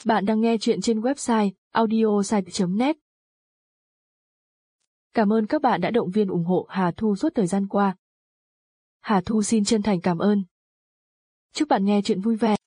Bạn đang nghe chuyện trên website audiosite.net. Cảm ơn các bạn đã động viên ủng hộ Hà Thu suốt thời gian qua. Hà Thu xin chân thành cảm ơn. Chúc bạn nghe chuyện vui vẻ.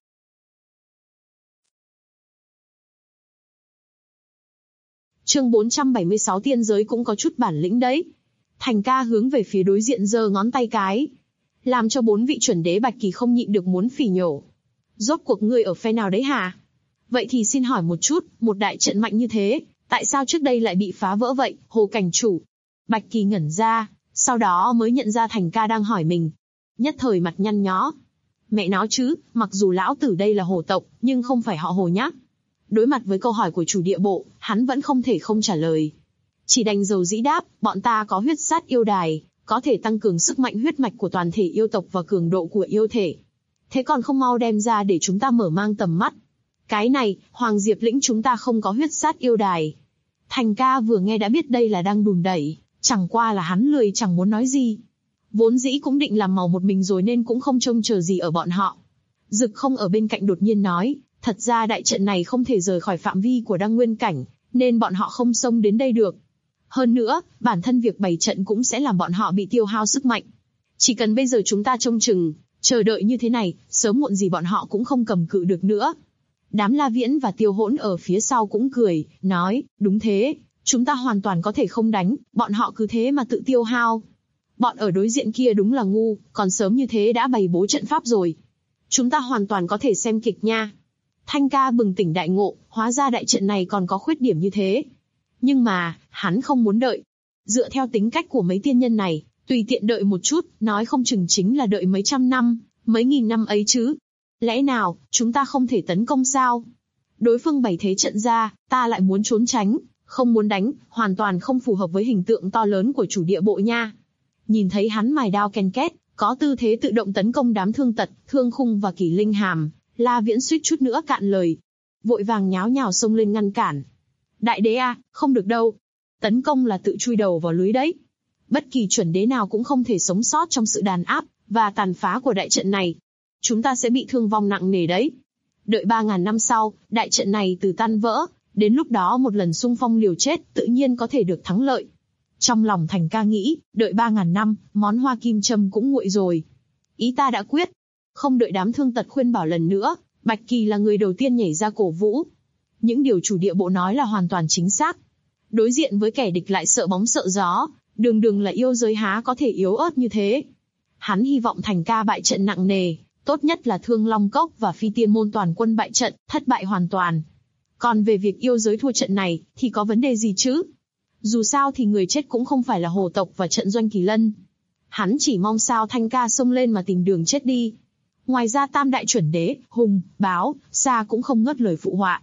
Chương 476 tiên giới cũng có chút bản lĩnh đấy. Thành ca hướng về phía đối diện giơ ngón tay cái, làm cho 4 vị chuẩn đế Bạch Kỳ không nhịn được muốn phỉ nhổ. Rốt cuộc ngươi ở phe nào đấy hả? Vậy thì xin hỏi một chút, một đại trận mạnh như thế, tại sao trước đây lại bị phá vỡ vậy, Hồ cảnh chủ? Bạch Kỳ ngẩn ra, sau đó mới nhận ra Thành ca đang hỏi mình. Nhất thời mặt nhăn nhó. Mẹ nó chứ, mặc dù lão tử đây là Hồ tộc, nhưng không phải họ Hồ nhá. Đối mặt với câu hỏi của chủ địa bộ, hắn vẫn không thể không trả lời. Chỉ đành dầu dĩ đáp, bọn ta có huyết sát yêu đài, có thể tăng cường sức mạnh huyết mạch của toàn thể yêu tộc và cường độ của yêu thể. Thế còn không mau đem ra để chúng ta mở mang tầm mắt. Cái này, Hoàng Diệp lĩnh chúng ta không có huyết sát yêu đài. Thành ca vừa nghe đã biết đây là đang đùn đẩy, chẳng qua là hắn lười chẳng muốn nói gì. Vốn dĩ cũng định làm màu một mình rồi nên cũng không trông chờ gì ở bọn họ. Dực không ở bên cạnh đột nhiên nói, thật ra đại trận này không thể rời khỏi phạm vi của đăng nguyên cảnh, nên bọn họ không xông đến đây được. Hơn nữa, bản thân việc bày trận cũng sẽ làm bọn họ bị tiêu hao sức mạnh. Chỉ cần bây giờ chúng ta trông chừng, chờ đợi như thế này, sớm muộn gì bọn họ cũng không cầm cự được nữa. Đám La Viễn và Tiêu Hỗn ở phía sau cũng cười, nói, đúng thế, chúng ta hoàn toàn có thể không đánh, bọn họ cứ thế mà tự tiêu hao. Bọn ở đối diện kia đúng là ngu, còn sớm như thế đã bày bố trận pháp rồi. Chúng ta hoàn toàn có thể xem kịch nha. Thanh ca bừng tỉnh đại ngộ, hóa ra đại trận này còn có khuyết điểm như thế. Nhưng mà, hắn không muốn đợi. Dựa theo tính cách của mấy tiên nhân này, tùy tiện đợi một chút, nói không chừng chính là đợi mấy trăm năm, mấy nghìn năm ấy chứ. Lẽ nào, chúng ta không thể tấn công sao? Đối phương bày thế trận ra, ta lại muốn trốn tránh, không muốn đánh, hoàn toàn không phù hợp với hình tượng to lớn của chủ địa bộ nha. Nhìn thấy hắn mài đao ken két, có tư thế tự động tấn công đám Thương Tật, Thương Khung và Kỷ Linh Hàm, La Viễn suýt chút nữa cạn lời. Vội vàng nháo nhào xông lên ngăn cản. Đại đế à, không được đâu. Tấn công là tự chui đầu vào lưới đấy. Bất kỳ chuẩn đế nào cũng không thể sống sót trong sự đàn áp và tàn phá của đại trận này. Chúng ta sẽ bị thương vong nặng nề đấy. Đợi 3.000 năm sau, đại trận này từ tan vỡ, đến lúc đó một lần xung phong liều chết tự nhiên có thể được thắng lợi. Trong lòng Thành ca nghĩ, đợi 3.000 năm, món hoa kim châm cũng nguội rồi. Ý ta đã quyết. Không đợi đám Thương Tật khuyên bảo lần nữa, Bạch Kỳ là người đầu tiên nhảy ra cổ vũ. Những điều chủ địa bộ nói là hoàn toàn chính xác. Đối diện với kẻ địch lại sợ bóng sợ gió, đường đường là yêu giới há có thể yếu ớt như thế. Hắn hy vọng Thành ca bại trận nặng nề, tốt nhất là Thương Long Cốc và Phi Tiên Môn toàn quân bại trận, thất bại hoàn toàn. Còn về việc yêu giới thua trận này, thì có vấn đề gì chứ? Dù sao thì người chết cũng không phải là Hồ tộc và trận doanh Kỳ Lân. Hắn chỉ mong sao Thanh ca xông lên mà tìm đường chết đi. Ngoài ra tam đại chuẩn đế, Hùng, Báo, Sa cũng không ngớt lời phụ họa.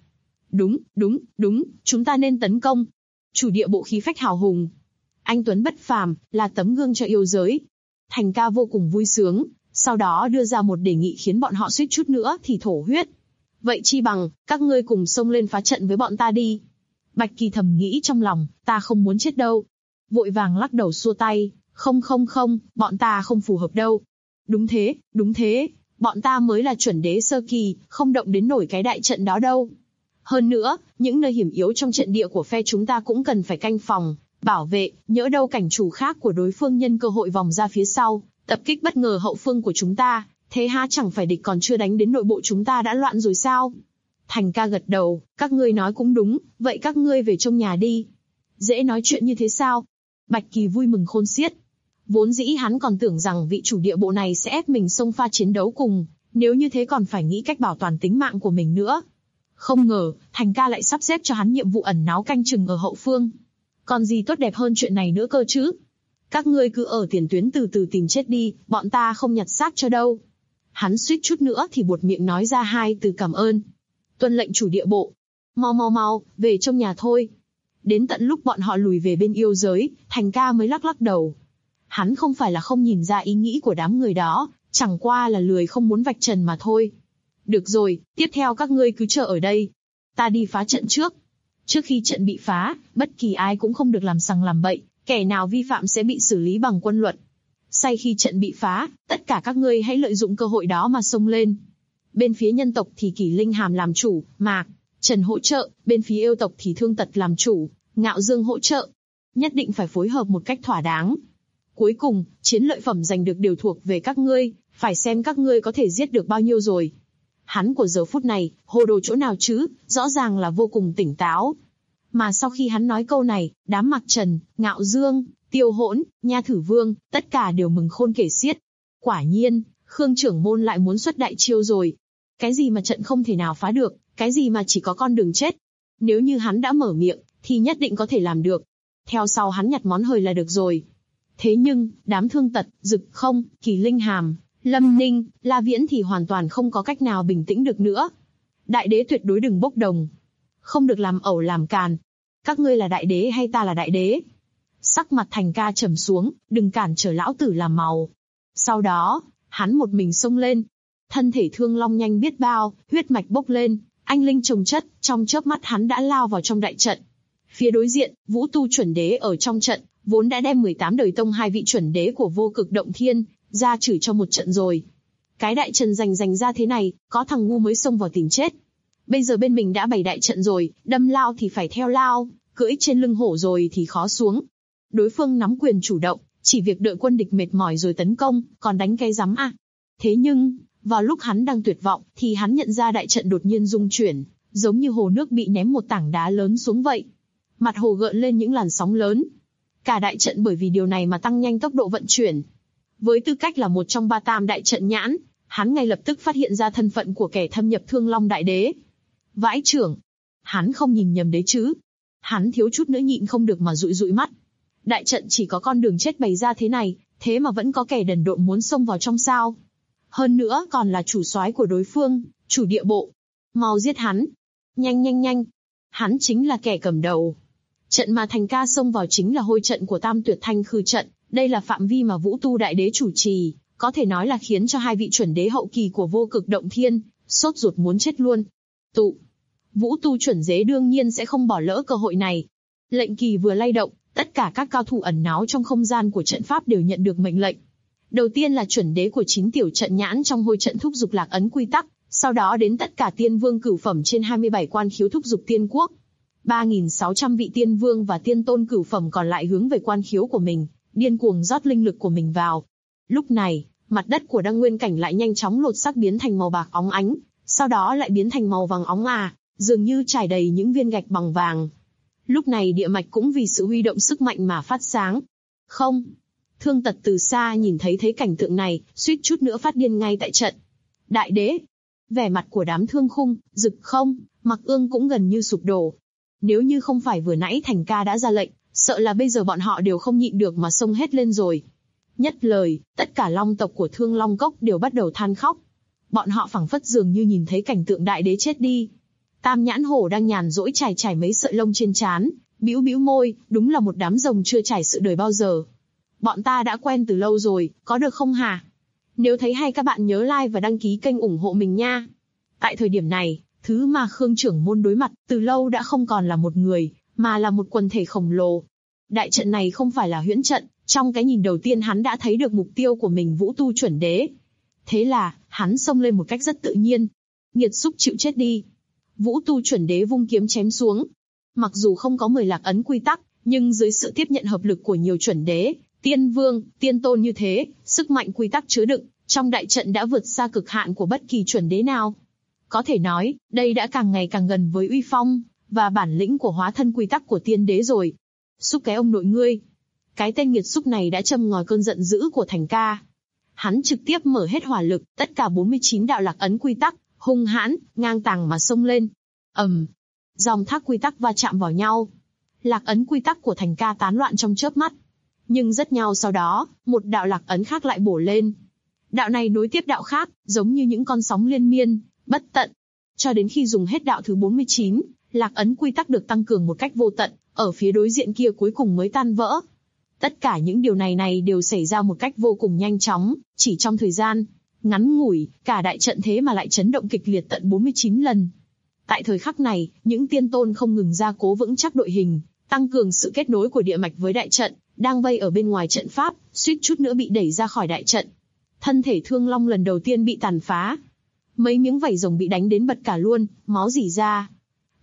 Đúng, chúng ta nên tấn công. Chủ địa bộ khí phách hào hùng. Anh tuấn bất phàm, là tấm gương cho yêu giới. Thành ca vô cùng vui sướng, sau đó đưa ra một đề nghị khiến bọn họ suýt chút nữa thì thổ huyết. Vậy chi bằng, các ngươi cùng xông lên phá trận với bọn ta đi. Bạch Kỳ thầm nghĩ trong lòng, ta không muốn chết đâu. Vội vàng lắc đầu xua tay, không, bọn ta không phù hợp đâu. Đúng thế, bọn ta mới là chuẩn đế sơ kỳ, không động đến nổi cái đại trận đó đâu. Hơn nữa, những nơi hiểm yếu trong trận địa của phe chúng ta cũng cần phải canh phòng, bảo vệ, nhỡ đâu cảnh chủ khác của đối phương nhân cơ hội vòng ra phía sau, tập kích bất ngờ hậu phương của chúng ta, thế há chẳng phải địch còn chưa đánh đến nội bộ chúng ta đã loạn rồi sao? Thành ca gật đầu, các ngươi nói cũng đúng, vậy các ngươi về trong nhà đi. Dễ nói chuyện như thế sao? Bạch Kỳ vui mừng khôn xiết. Vốn dĩ hắn còn tưởng rằng vị chủ địa bộ này sẽ ép mình xông pha chiến đấu cùng, nếu như thế còn phải nghĩ cách bảo toàn tính mạng của mình nữa. Không ngờ, Thành ca lại sắp xếp cho hắn nhiệm vụ ẩn náu canh chừng ở hậu phương. Còn gì tốt đẹp hơn chuyện này nữa cơ chứ? Các ngươi cứ ở tiền tuyến từ từ tìm chết đi, bọn ta không nhặt xác cho đâu. Hắn suýt chút nữa thì buột miệng nói ra 2 từ cảm ơn. Tuân lệnh chủ địa bộ. Mau, về trong nhà thôi. Đến tận lúc bọn họ lùi về bên yêu giới, Thành ca mới lắc đầu. Hắn không phải là không nhìn ra ý nghĩ của đám người đó, chẳng qua là lười không muốn vạch trần mà thôi. Được rồi, tiếp theo các ngươi cứ chờ ở đây. Ta đi phá trận trước. Trước khi trận bị phá, bất kỳ ai cũng không được làm sằng làm bậy, kẻ nào vi phạm sẽ bị xử lý bằng quân luật. Sau khi trận bị phá, tất cả các ngươi hãy lợi dụng cơ hội đó mà xông lên. Bên phía nhân tộc thì Kỷ Linh Hàm làm chủ, Mạc, Trần hỗ trợ, bên phía yêu tộc thì Thương Tật làm chủ, Ngạo Dương hỗ trợ. Nhất định phải phối hợp một cách thỏa đáng. Cuối cùng, chiến lợi phẩm giành được đều thuộc về các ngươi, phải xem các ngươi có thể giết được bao nhiêu rồi. Hắn của giờ phút này, hồ đồ chỗ nào chứ, rõ ràng là vô cùng tỉnh táo. Mà sau khi hắn nói câu này, đám Mạc Trần, Ngạo Dương, Tiêu Hỗn, Nha Thử Vương, tất cả đều mừng khôn kể xiết. Quả nhiên, Khương trưởng môn lại muốn xuất đại chiêu rồi. Cái gì mà trận không thể nào phá được, cái gì mà chỉ có con đường chết. Nếu như hắn đã mở miệng, thì nhất định có thể làm được. Theo sau hắn nhặt món hời là được rồi. Thế nhưng, đám Thương Tật, Dực Không, Kỳ Linh Hàm, Lâm Ninh, La Viễn thì hoàn toàn không có cách nào bình tĩnh được nữa. Đại đế tuyệt đối đừng bốc đồng. Không được làm ẩu làm càn. Các ngươi là đại đế hay ta là đại đế? Sắc mặt Thành Ca trầm xuống, đừng cản trở lão tử làm màu. Sau đó, hắn một mình xông lên. Thân thể Thương Long nhanh biết bao, huyết mạch bốc lên, anh linh chồng chất, trong chớp mắt hắn đã lao vào trong đại trận. Phía đối diện, Vũ Tu chuẩn đế ở trong trận, vốn đã đem 18 đời tông hai vị chuẩn đế của Vô Cực Động Thiên ra chửi cho một trận rồi. Cái đại trận dành ra thế này, có thằng ngu mới xông vào tìm chết. Bây giờ bên mình đã bày đại trận rồi, đâm lao thì phải theo lao, cưỡi trên lưng hổ rồi thì khó xuống. Đối phương nắm quyền chủ động, chỉ việc đợi quân địch mệt mỏi rồi tấn công, còn đánh cái rắm à. Thế nhưng, vào lúc hắn đang tuyệt vọng, thì hắn nhận ra đại trận đột nhiên rung chuyển, giống như hồ nước bị ném một tảng đá lớn xuống vậy. Mặt hồ gợn lên những làn sóng lớn. Cả đại trận bởi vì điều này mà tăng nhanh tốc độ vận chuyển. Với tư cách là một trong 3 tam đại trận nhãn, hắn ngay lập tức phát hiện ra thân phận của kẻ thâm nhập Thương Long Đại Đế. Vãi trưởng, hắn không nhìn nhầm đấy chứ? Hắn thiếu chút nữa nhịn không được mà dụi mắt. Đại trận chỉ có con đường chết bày ra thế này, thế mà vẫn có kẻ đần độn muốn xông vào trong sao? Hơn nữa còn là chủ soái của đối phương, chủ địa bộ. Mau giết hắn! Nhanh! Hắn chính là kẻ cầm đầu. Trận mà Thành Ca xông vào chính là hôi trận của Tam Tuyệt Thanh Khư trận, đây là phạm vi mà Vũ Tu Đại Đế chủ trì, có thể nói là khiến cho hai vị chuẩn đế hậu kỳ của Vô Cực Động Thiên sốt ruột muốn chết luôn. Vũ Tu chuẩn đế đương nhiên sẽ không bỏ lỡ cơ hội này. Lệnh kỳ vừa lay động, tất cả các cao thủ ẩn náu trong không gian của trận pháp đều nhận được mệnh lệnh. Đầu tiên là chuẩn đế của 9 tiểu trận nhãn trong hôi trận thúc giục lạc ấn quy tắc, sau đó đến tất cả tiên vương cửu phẩm trên 27 quan khiếu thúc giục tiên quốc. 3.600 vị tiên vương và tiên tôn cửu phẩm còn lại hướng về quan khiếu của mình, điên cuồng rót linh lực của mình vào. Lúc này, mặt đất của Đăng Nguyên Cảnh lại nhanh chóng lột xác biến thành màu bạc óng ánh, sau đó lại biến thành màu vàng óng dường như trải đầy những viên gạch bằng vàng. Lúc này địa mạch cũng vì sự huy động sức mạnh mà phát sáng. Không! Thương Tật từ xa nhìn thấy cảnh tượng này, suýt chút nữa phát điên ngay tại trận. Đại đế! Vẻ mặt của đám Thương Khung, Dực Không, Mặc Ương cũng gần như sụp đổ. Nếu như không phải vừa nãy Thành Ca đã ra lệnh, sợ là bây giờ bọn họ đều không nhịn được mà xông hết lên rồi. Nhất lời, tất cả long tộc của Thương Long Cốc đều bắt đầu than khóc. Bọn họ phảng phất dường như nhìn thấy cảnh tượng đại đế chết đi. Tam Nhãn Hổ đang nhàn rỗi trải mấy sợi lông trên trán, bĩu môi, đúng là một đám rồng chưa trải sự đời bao giờ. Bọn ta đã quen từ lâu rồi, có được không hả? Nếu thấy hay các bạn nhớ like và đăng ký kênh ủng hộ mình nha. Tại thời điểm này, thứ mà Khương trưởng môn đối mặt từ lâu đã không còn là một người, mà là một quần thể khổng lồ. Đại trận này không phải là huyễn trận, trong cái nhìn đầu tiên hắn đã thấy được mục tiêu của mình Vũ Tu chuẩn đế. Thế là, hắn xông lên một cách rất tự nhiên. Nghiệt xúc chịu chết đi. Vũ Tu chuẩn đế vung kiếm chém xuống. Mặc dù không có 10 lạc ấn quy tắc, nhưng dưới sự tiếp nhận hợp lực của nhiều chuẩn đế, tiên vương, tiên tôn như thế, sức mạnh quy tắc chứa đựng, trong đại trận đã vượt xa cực hạn của bất kỳ chuẩn đế nào. Có thể nói, đây đã càng ngày càng gần với uy phong, và bản lĩnh của hóa thân quy tắc của tiên đế rồi. Xúc cái ông nội ngươi. Cái tên nghiệt xúc này đã châm ngòi cơn giận dữ của Thành Ca. Hắn trực tiếp mở hết hỏa lực, tất cả 49 đạo lạc ấn quy tắc, hung hãn, ngang tàng mà xông lên. Dòng thác quy tắc va chạm vào nhau. Lạc ấn quy tắc của Thành Ca tán loạn trong chớp mắt. Nhưng rất nhanh sau đó, một đạo lạc ấn khác lại bổ lên. Đạo này nối tiếp đạo khác, giống như những con sóng liên miên, bất tận. Cho đến khi dùng hết đạo thứ 49, lạc ấn quy tắc được tăng cường một cách vô tận, ở phía đối diện kia cuối cùng mới tan vỡ. Tất cả những điều này đều xảy ra một cách vô cùng nhanh chóng, chỉ trong thời gian ngắn ngủi, cả đại trận thế mà lại chấn động kịch liệt tận 49 lần. Tại thời khắc này, những tiên tôn không ngừng gia cố vững chắc đội hình, tăng cường sự kết nối của địa mạch với đại trận, đang vây ở bên ngoài trận pháp, suýt chút nữa bị đẩy ra khỏi đại trận. Thân thể Thương Long lần đầu tiên bị tàn phá. Mấy miếng vảy rồng bị đánh đến bật cả luôn, máu rỉ ra.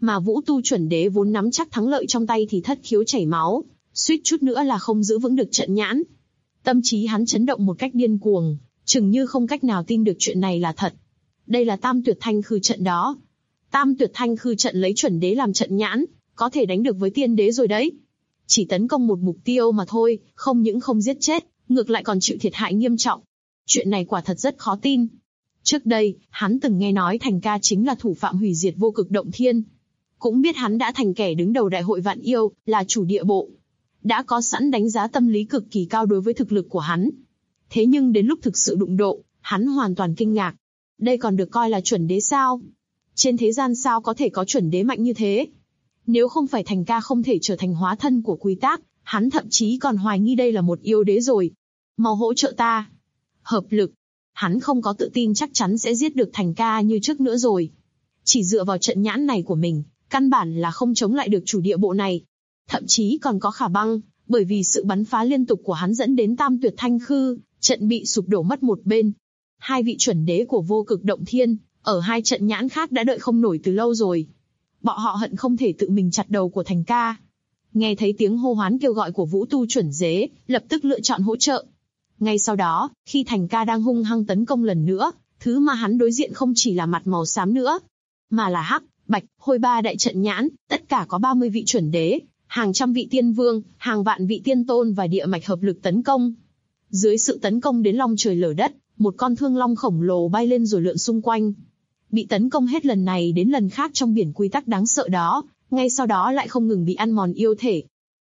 Mà Vũ Tu chuẩn đế vốn nắm chắc thắng lợi trong tay thì thất khiếu chảy máu, suýt chút nữa là không giữ vững được trận nhãn. Tâm trí hắn chấn động một cách điên cuồng, chừng như không cách nào tin được chuyện này là thật. Đây là Tam Tuyệt Thanh Khư trận đó. Tam Tuyệt Thanh Khư trận lấy chuẩn đế làm trận nhãn, có thể đánh được với tiên đế rồi đấy. Chỉ tấn công một mục tiêu mà thôi, không những không giết chết, ngược lại còn chịu thiệt hại nghiêm trọng. Chuyện này quả thật rất khó tin. Trước đây, hắn từng nghe nói Thành Ca chính là thủ phạm hủy diệt Vô Cực Động Thiên. Cũng biết hắn đã thành kẻ đứng đầu đại hội vạn yêu, là chủ địa bộ. Đã có sẵn đánh giá tâm lý cực kỳ cao đối với thực lực của hắn. Thế nhưng đến lúc thực sự đụng độ, hắn hoàn toàn kinh ngạc. Đây còn được coi là chuẩn đế sao? Trên thế gian sao có thể có chuẩn đế mạnh như thế? Nếu không phải Thành Ca không thể trở thành hóa thân của quy tắc, hắn thậm chí còn hoài nghi đây là một yêu đế rồi. Mau hỗ trợ ta. Hợp lực. Hắn không có tự tin chắc chắn sẽ giết được Thành Ca như trước nữa rồi. Chỉ dựa vào trận nhãn này của mình, căn bản là không chống lại được chủ địa bộ này. Thậm chí còn có khả băng, bởi vì sự bắn phá liên tục của hắn dẫn đến Tam Tuyệt Thanh Khư, trận bị sụp đổ mất một bên. Hai vị chuẩn đế của Vô Cực Động Thiên, ở hai trận nhãn khác đã đợi không nổi từ lâu rồi. Bọn họ hận không thể tự mình chặt đầu của Thành Ca. Nghe thấy tiếng hô hoán kêu gọi của Vũ Tu chuẩn đế, lập tức lựa chọn hỗ trợ. Ngay sau đó, khi Thành Ca đang hung hăng tấn công lần nữa, thứ mà hắn đối diện không chỉ là mặt màu xám nữa, mà là hắc, bạch, hôi ba đại trận nhãn, tất cả có 30 vị chuẩn đế, hàng trăm vị tiên vương, hàng vạn vị tiên tôn và địa mạch hợp lực tấn công. Dưới sự tấn công đến long trời lở đất, một con thương long khổng lồ bay lên rồi lượn xung quanh. Bị tấn công hết lần này đến lần khác trong biển quy tắc đáng sợ đó, ngay sau đó lại không ngừng bị ăn mòn yêu thể.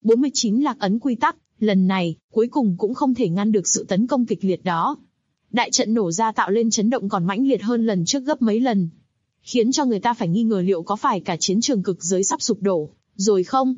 49 lạc ấn quy tắc, lần này, cuối cùng cũng không thể ngăn được sự tấn công kịch liệt đó. Đại trận nổ ra tạo lên chấn động còn mãnh liệt hơn lần trước gấp mấy lần. Khiến cho người ta phải nghi ngờ liệu có phải cả chiến trường cực giới sắp sụp đổ, rồi không?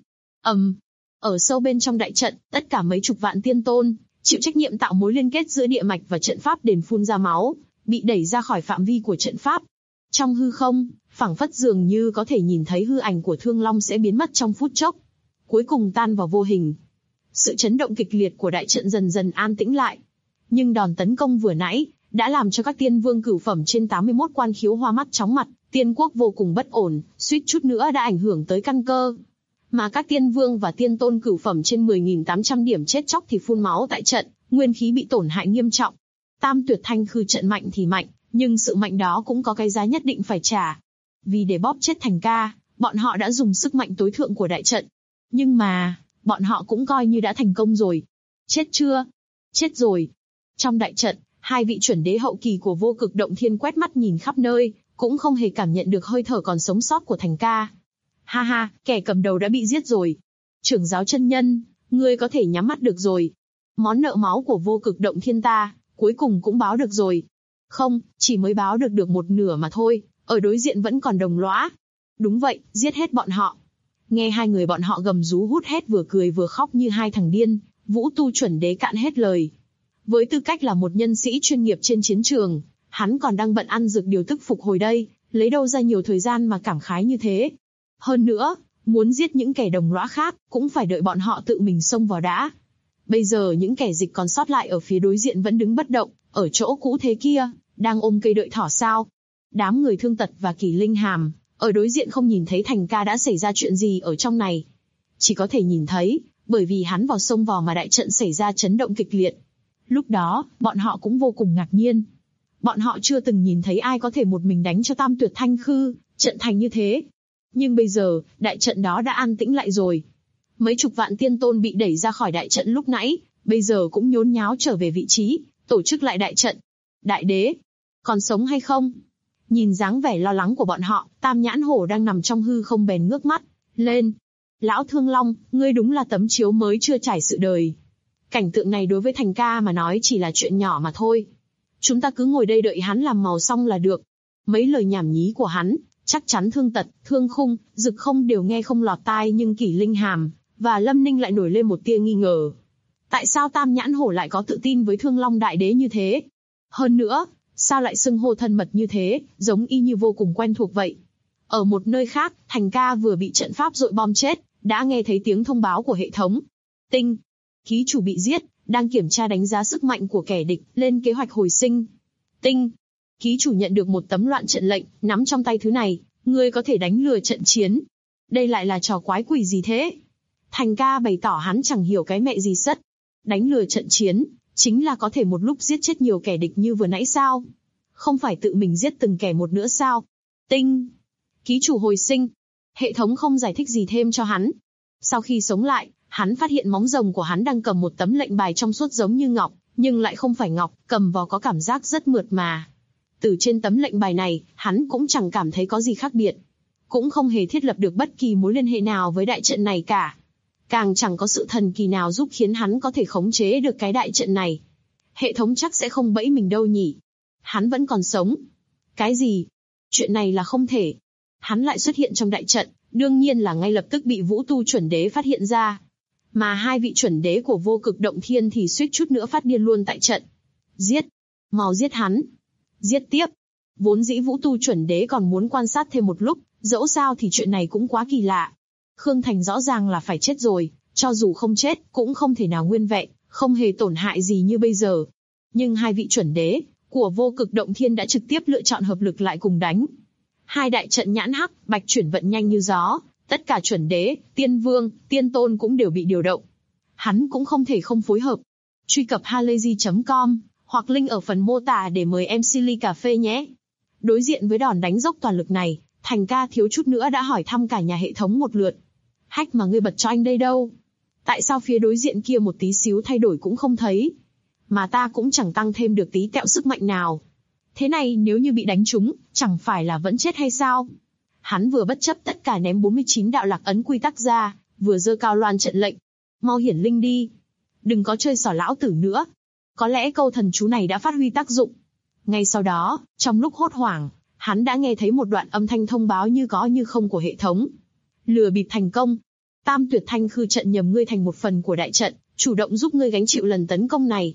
Ở sâu bên trong đại trận, tất cả mấy chục vạn tiên tôn, chịu trách nhiệm tạo mối liên kết giữa địa mạch và trận pháp đền phun ra máu, bị đẩy ra khỏi phạm vi của trận pháp. Trong hư không, phảng phất dường như có thể nhìn thấy hư ảnh của Thương Long sẽ biến mất trong phút chốc, cuối cùng tan vào vô hình. Sự chấn động kịch liệt của đại trận dần dần an tĩnh lại. Nhưng đòn tấn công vừa nãy đã làm cho các tiên vương cửu phẩm trên 81 quan khiếu hoa mắt chóng mặt, tiên quốc vô cùng bất ổn, suýt chút nữa đã ảnh hưởng tới căn cơ. Mà các tiên vương và tiên tôn cửu phẩm trên 10.800 điểm chết chóc thì phun máu tại trận, nguyên khí bị tổn hại nghiêm trọng. Tam Tuyệt Thanh Khư trận mạnh thì mạnh, nhưng sự mạnh đó cũng có cái giá nhất định phải trả. Vì để bóp chết Thành Ca, bọn họ đã dùng sức mạnh tối thượng của đại trận. Nhưng mà, bọn họ cũng coi như đã thành công rồi. Chết chưa? Chết rồi. Trong đại trận, hai vị chuẩn đế hậu kỳ của Vô Cực Động Thiên quét mắt nhìn khắp nơi, cũng không hề cảm nhận được hơi thở còn sống sót của Thành Ca. Ha ha, kẻ cầm đầu đã bị giết rồi. Trưởng giáo chân nhân, ngươi có thể nhắm mắt được rồi. Món nợ máu của Vô Cực Động Thiên ta, cuối cùng cũng báo được rồi. Không, chỉ mới báo được một nửa mà thôi, ở đối diện vẫn còn đồng lõa. Đúng vậy, giết hết bọn họ. Nghe hai người bọn họ gầm rú hút hét vừa cười vừa khóc như hai thằng điên, Vũ Tu chuẩn đế cạn hết lời. Với tư cách là một nhân sĩ chuyên nghiệp trên chiến trường, hắn còn đang bận ăn dược điều tức phục hồi đây, lấy đâu ra nhiều thời gian mà cảm khái như thế. Hơn nữa, muốn giết những kẻ đồng lõa khác, cũng phải đợi bọn họ tự mình xông vào đã. Bây giờ những kẻ dịch còn sót lại ở phía đối diện vẫn đứng bất động, ở chỗ cũ thế kia, đang ôm cây đợi thỏ sao. Đám người Thương Tật và Kỳ Linh Hàm, ở đối diện không nhìn thấy Thành Ca đã xảy ra chuyện gì ở trong này. Chỉ có thể nhìn thấy, bởi vì hắn vào xông vào mà đại trận xảy ra chấn động kịch liệt. Lúc đó, bọn họ cũng vô cùng ngạc nhiên. Bọn họ chưa từng nhìn thấy ai có thể một mình đánh cho Tam Tuyệt Thanh Khư, trận thành như thế. Nhưng bây giờ, đại trận đó đã an tĩnh lại rồi. Mấy chục vạn tiên tôn bị đẩy ra khỏi đại trận lúc nãy, bây giờ cũng nhốn nháo trở về vị trí, tổ chức lại đại trận. Đại đế, còn sống hay không? Nhìn dáng vẻ lo lắng của bọn họ, Tam Nhãn Hổ đang nằm trong hư không bèn ngước mắt lên. Lão Thương Long, ngươi đúng là tấm chiếu mới chưa trải sự đời. Cảnh tượng này đối với Thành Ca mà nói chỉ là chuyện nhỏ mà thôi. Chúng ta cứ ngồi đây đợi hắn làm màu xong là được. Mấy lời nhảm nhí của hắn, chắc chắn Thương Tật, Thương Khung, Dực Không đều nghe không lọt tai, nhưng Kỷ Linh Hàm và Lâm Ninh lại nổi lên một tia nghi ngờ. Tại sao Tam Nhãn Hổ lại có tự tin với Thương Long Đại Đế như thế? Hơn nữa, sao lại xưng hô thân mật như thế, giống y như vô cùng quen thuộc vậy? Ở một nơi khác, Thành Ca vừa bị trận pháp dội bom chết, đã nghe thấy tiếng thông báo của hệ thống. Tinh, ký chủ bị giết, đang kiểm tra đánh giá sức mạnh của kẻ địch, lên kế hoạch hồi sinh. Tinh, ký chủ nhận được một tấm loạn trận lệnh, nắm trong tay thứ này, Ngươi có thể đánh lừa trận chiến. Đây lại là trò quái quỷ gì thế? Thành ca bày tỏ hắn chẳng hiểu cái mẹ gì sất. Đánh lừa trận chiến, chính là có thể một lúc giết chết nhiều kẻ địch như vừa nãy sao? Không phải tự mình giết từng kẻ một nữa sao? Tinh! Ký chủ hồi sinh. Hệ thống không giải thích gì thêm cho hắn. Sau khi sống lại, hắn phát hiện móng rồng của hắn đang cầm một tấm lệnh bài trong suốt giống như ngọc, nhưng lại không phải ngọc, cầm vào có cảm giác rất mượt mà. Từ trên tấm lệnh bài này, hắn cũng chẳng cảm thấy có gì khác biệt. Cũng không hề thiết lập được bất kỳ mối liên hệ nào với đại trận này cả. Càng chẳng có sự thần kỳ nào giúp khiến hắn có thể khống chế được cái đại trận này. Hệ thống chắc sẽ không bẫy mình đâu nhỉ. Hắn vẫn còn sống. Cái gì? Chuyện này là không thể. Hắn lại xuất hiện trong đại trận, đương nhiên là ngay lập tức bị Vũ Tu chuẩn đế phát hiện ra. Mà hai vị chuẩn đế của Vô Cực Động Thiên thì suýt chút nữa phát điên luôn tại trận. Giết! Mau giết hắn! Giết tiếp! Vốn dĩ Vũ Tu chuẩn đế còn muốn quan sát thêm một lúc, dẫu sao thì chuyện này cũng quá kỳ lạ. Khương Thành rõ ràng là phải chết rồi, cho dù không chết, cũng không thể nào nguyên vẹn, không hề tổn hại gì như bây giờ. Nhưng hai vị chuẩn đế của Vô Cực Động Thiên đã trực tiếp lựa chọn hợp lực lại cùng đánh. Hai đại trận nhãn hắc, bạch chuyển vận nhanh như gió, tất cả chuẩn đế, tiên vương, tiên tôn cũng đều bị điều động. Hắn cũng không thể không phối hợp. Truy cập halayzi.com hoặc link ở phần mô tả để mời MC ly cà phê nhé. Đối diện với đòn đánh dốc toàn lực này, Thành ca thiếu chút nữa đã hỏi thăm cả nhà hệ thống một lượt. Hách mà ngươi bật cho anh đây đâu? Tại sao phía đối diện kia một tí xíu thay đổi cũng không thấy? Mà ta cũng chẳng tăng thêm được tí tẹo sức mạnh nào. Thế này nếu như bị đánh trúng, chẳng phải là vẫn chết hay sao? Hắn vừa bất chấp tất cả ném 49 đạo lạc ấn quy tắc ra, vừa giơ cao loan trận lệnh. Mau hiển linh đi. Đừng có chơi xỏ lão tử nữa. Có lẽ câu thần chú này đã phát huy tác dụng. Ngay sau đó, trong lúc hốt hoảng, hắn đã nghe thấy một đoạn âm thanh thông báo như có như không của hệ thống. Lừa bịp thành công. Tam Tuyệt Thanh Khư trận nhầm ngươi thành một phần của đại trận, chủ động giúp ngươi gánh chịu lần tấn công này.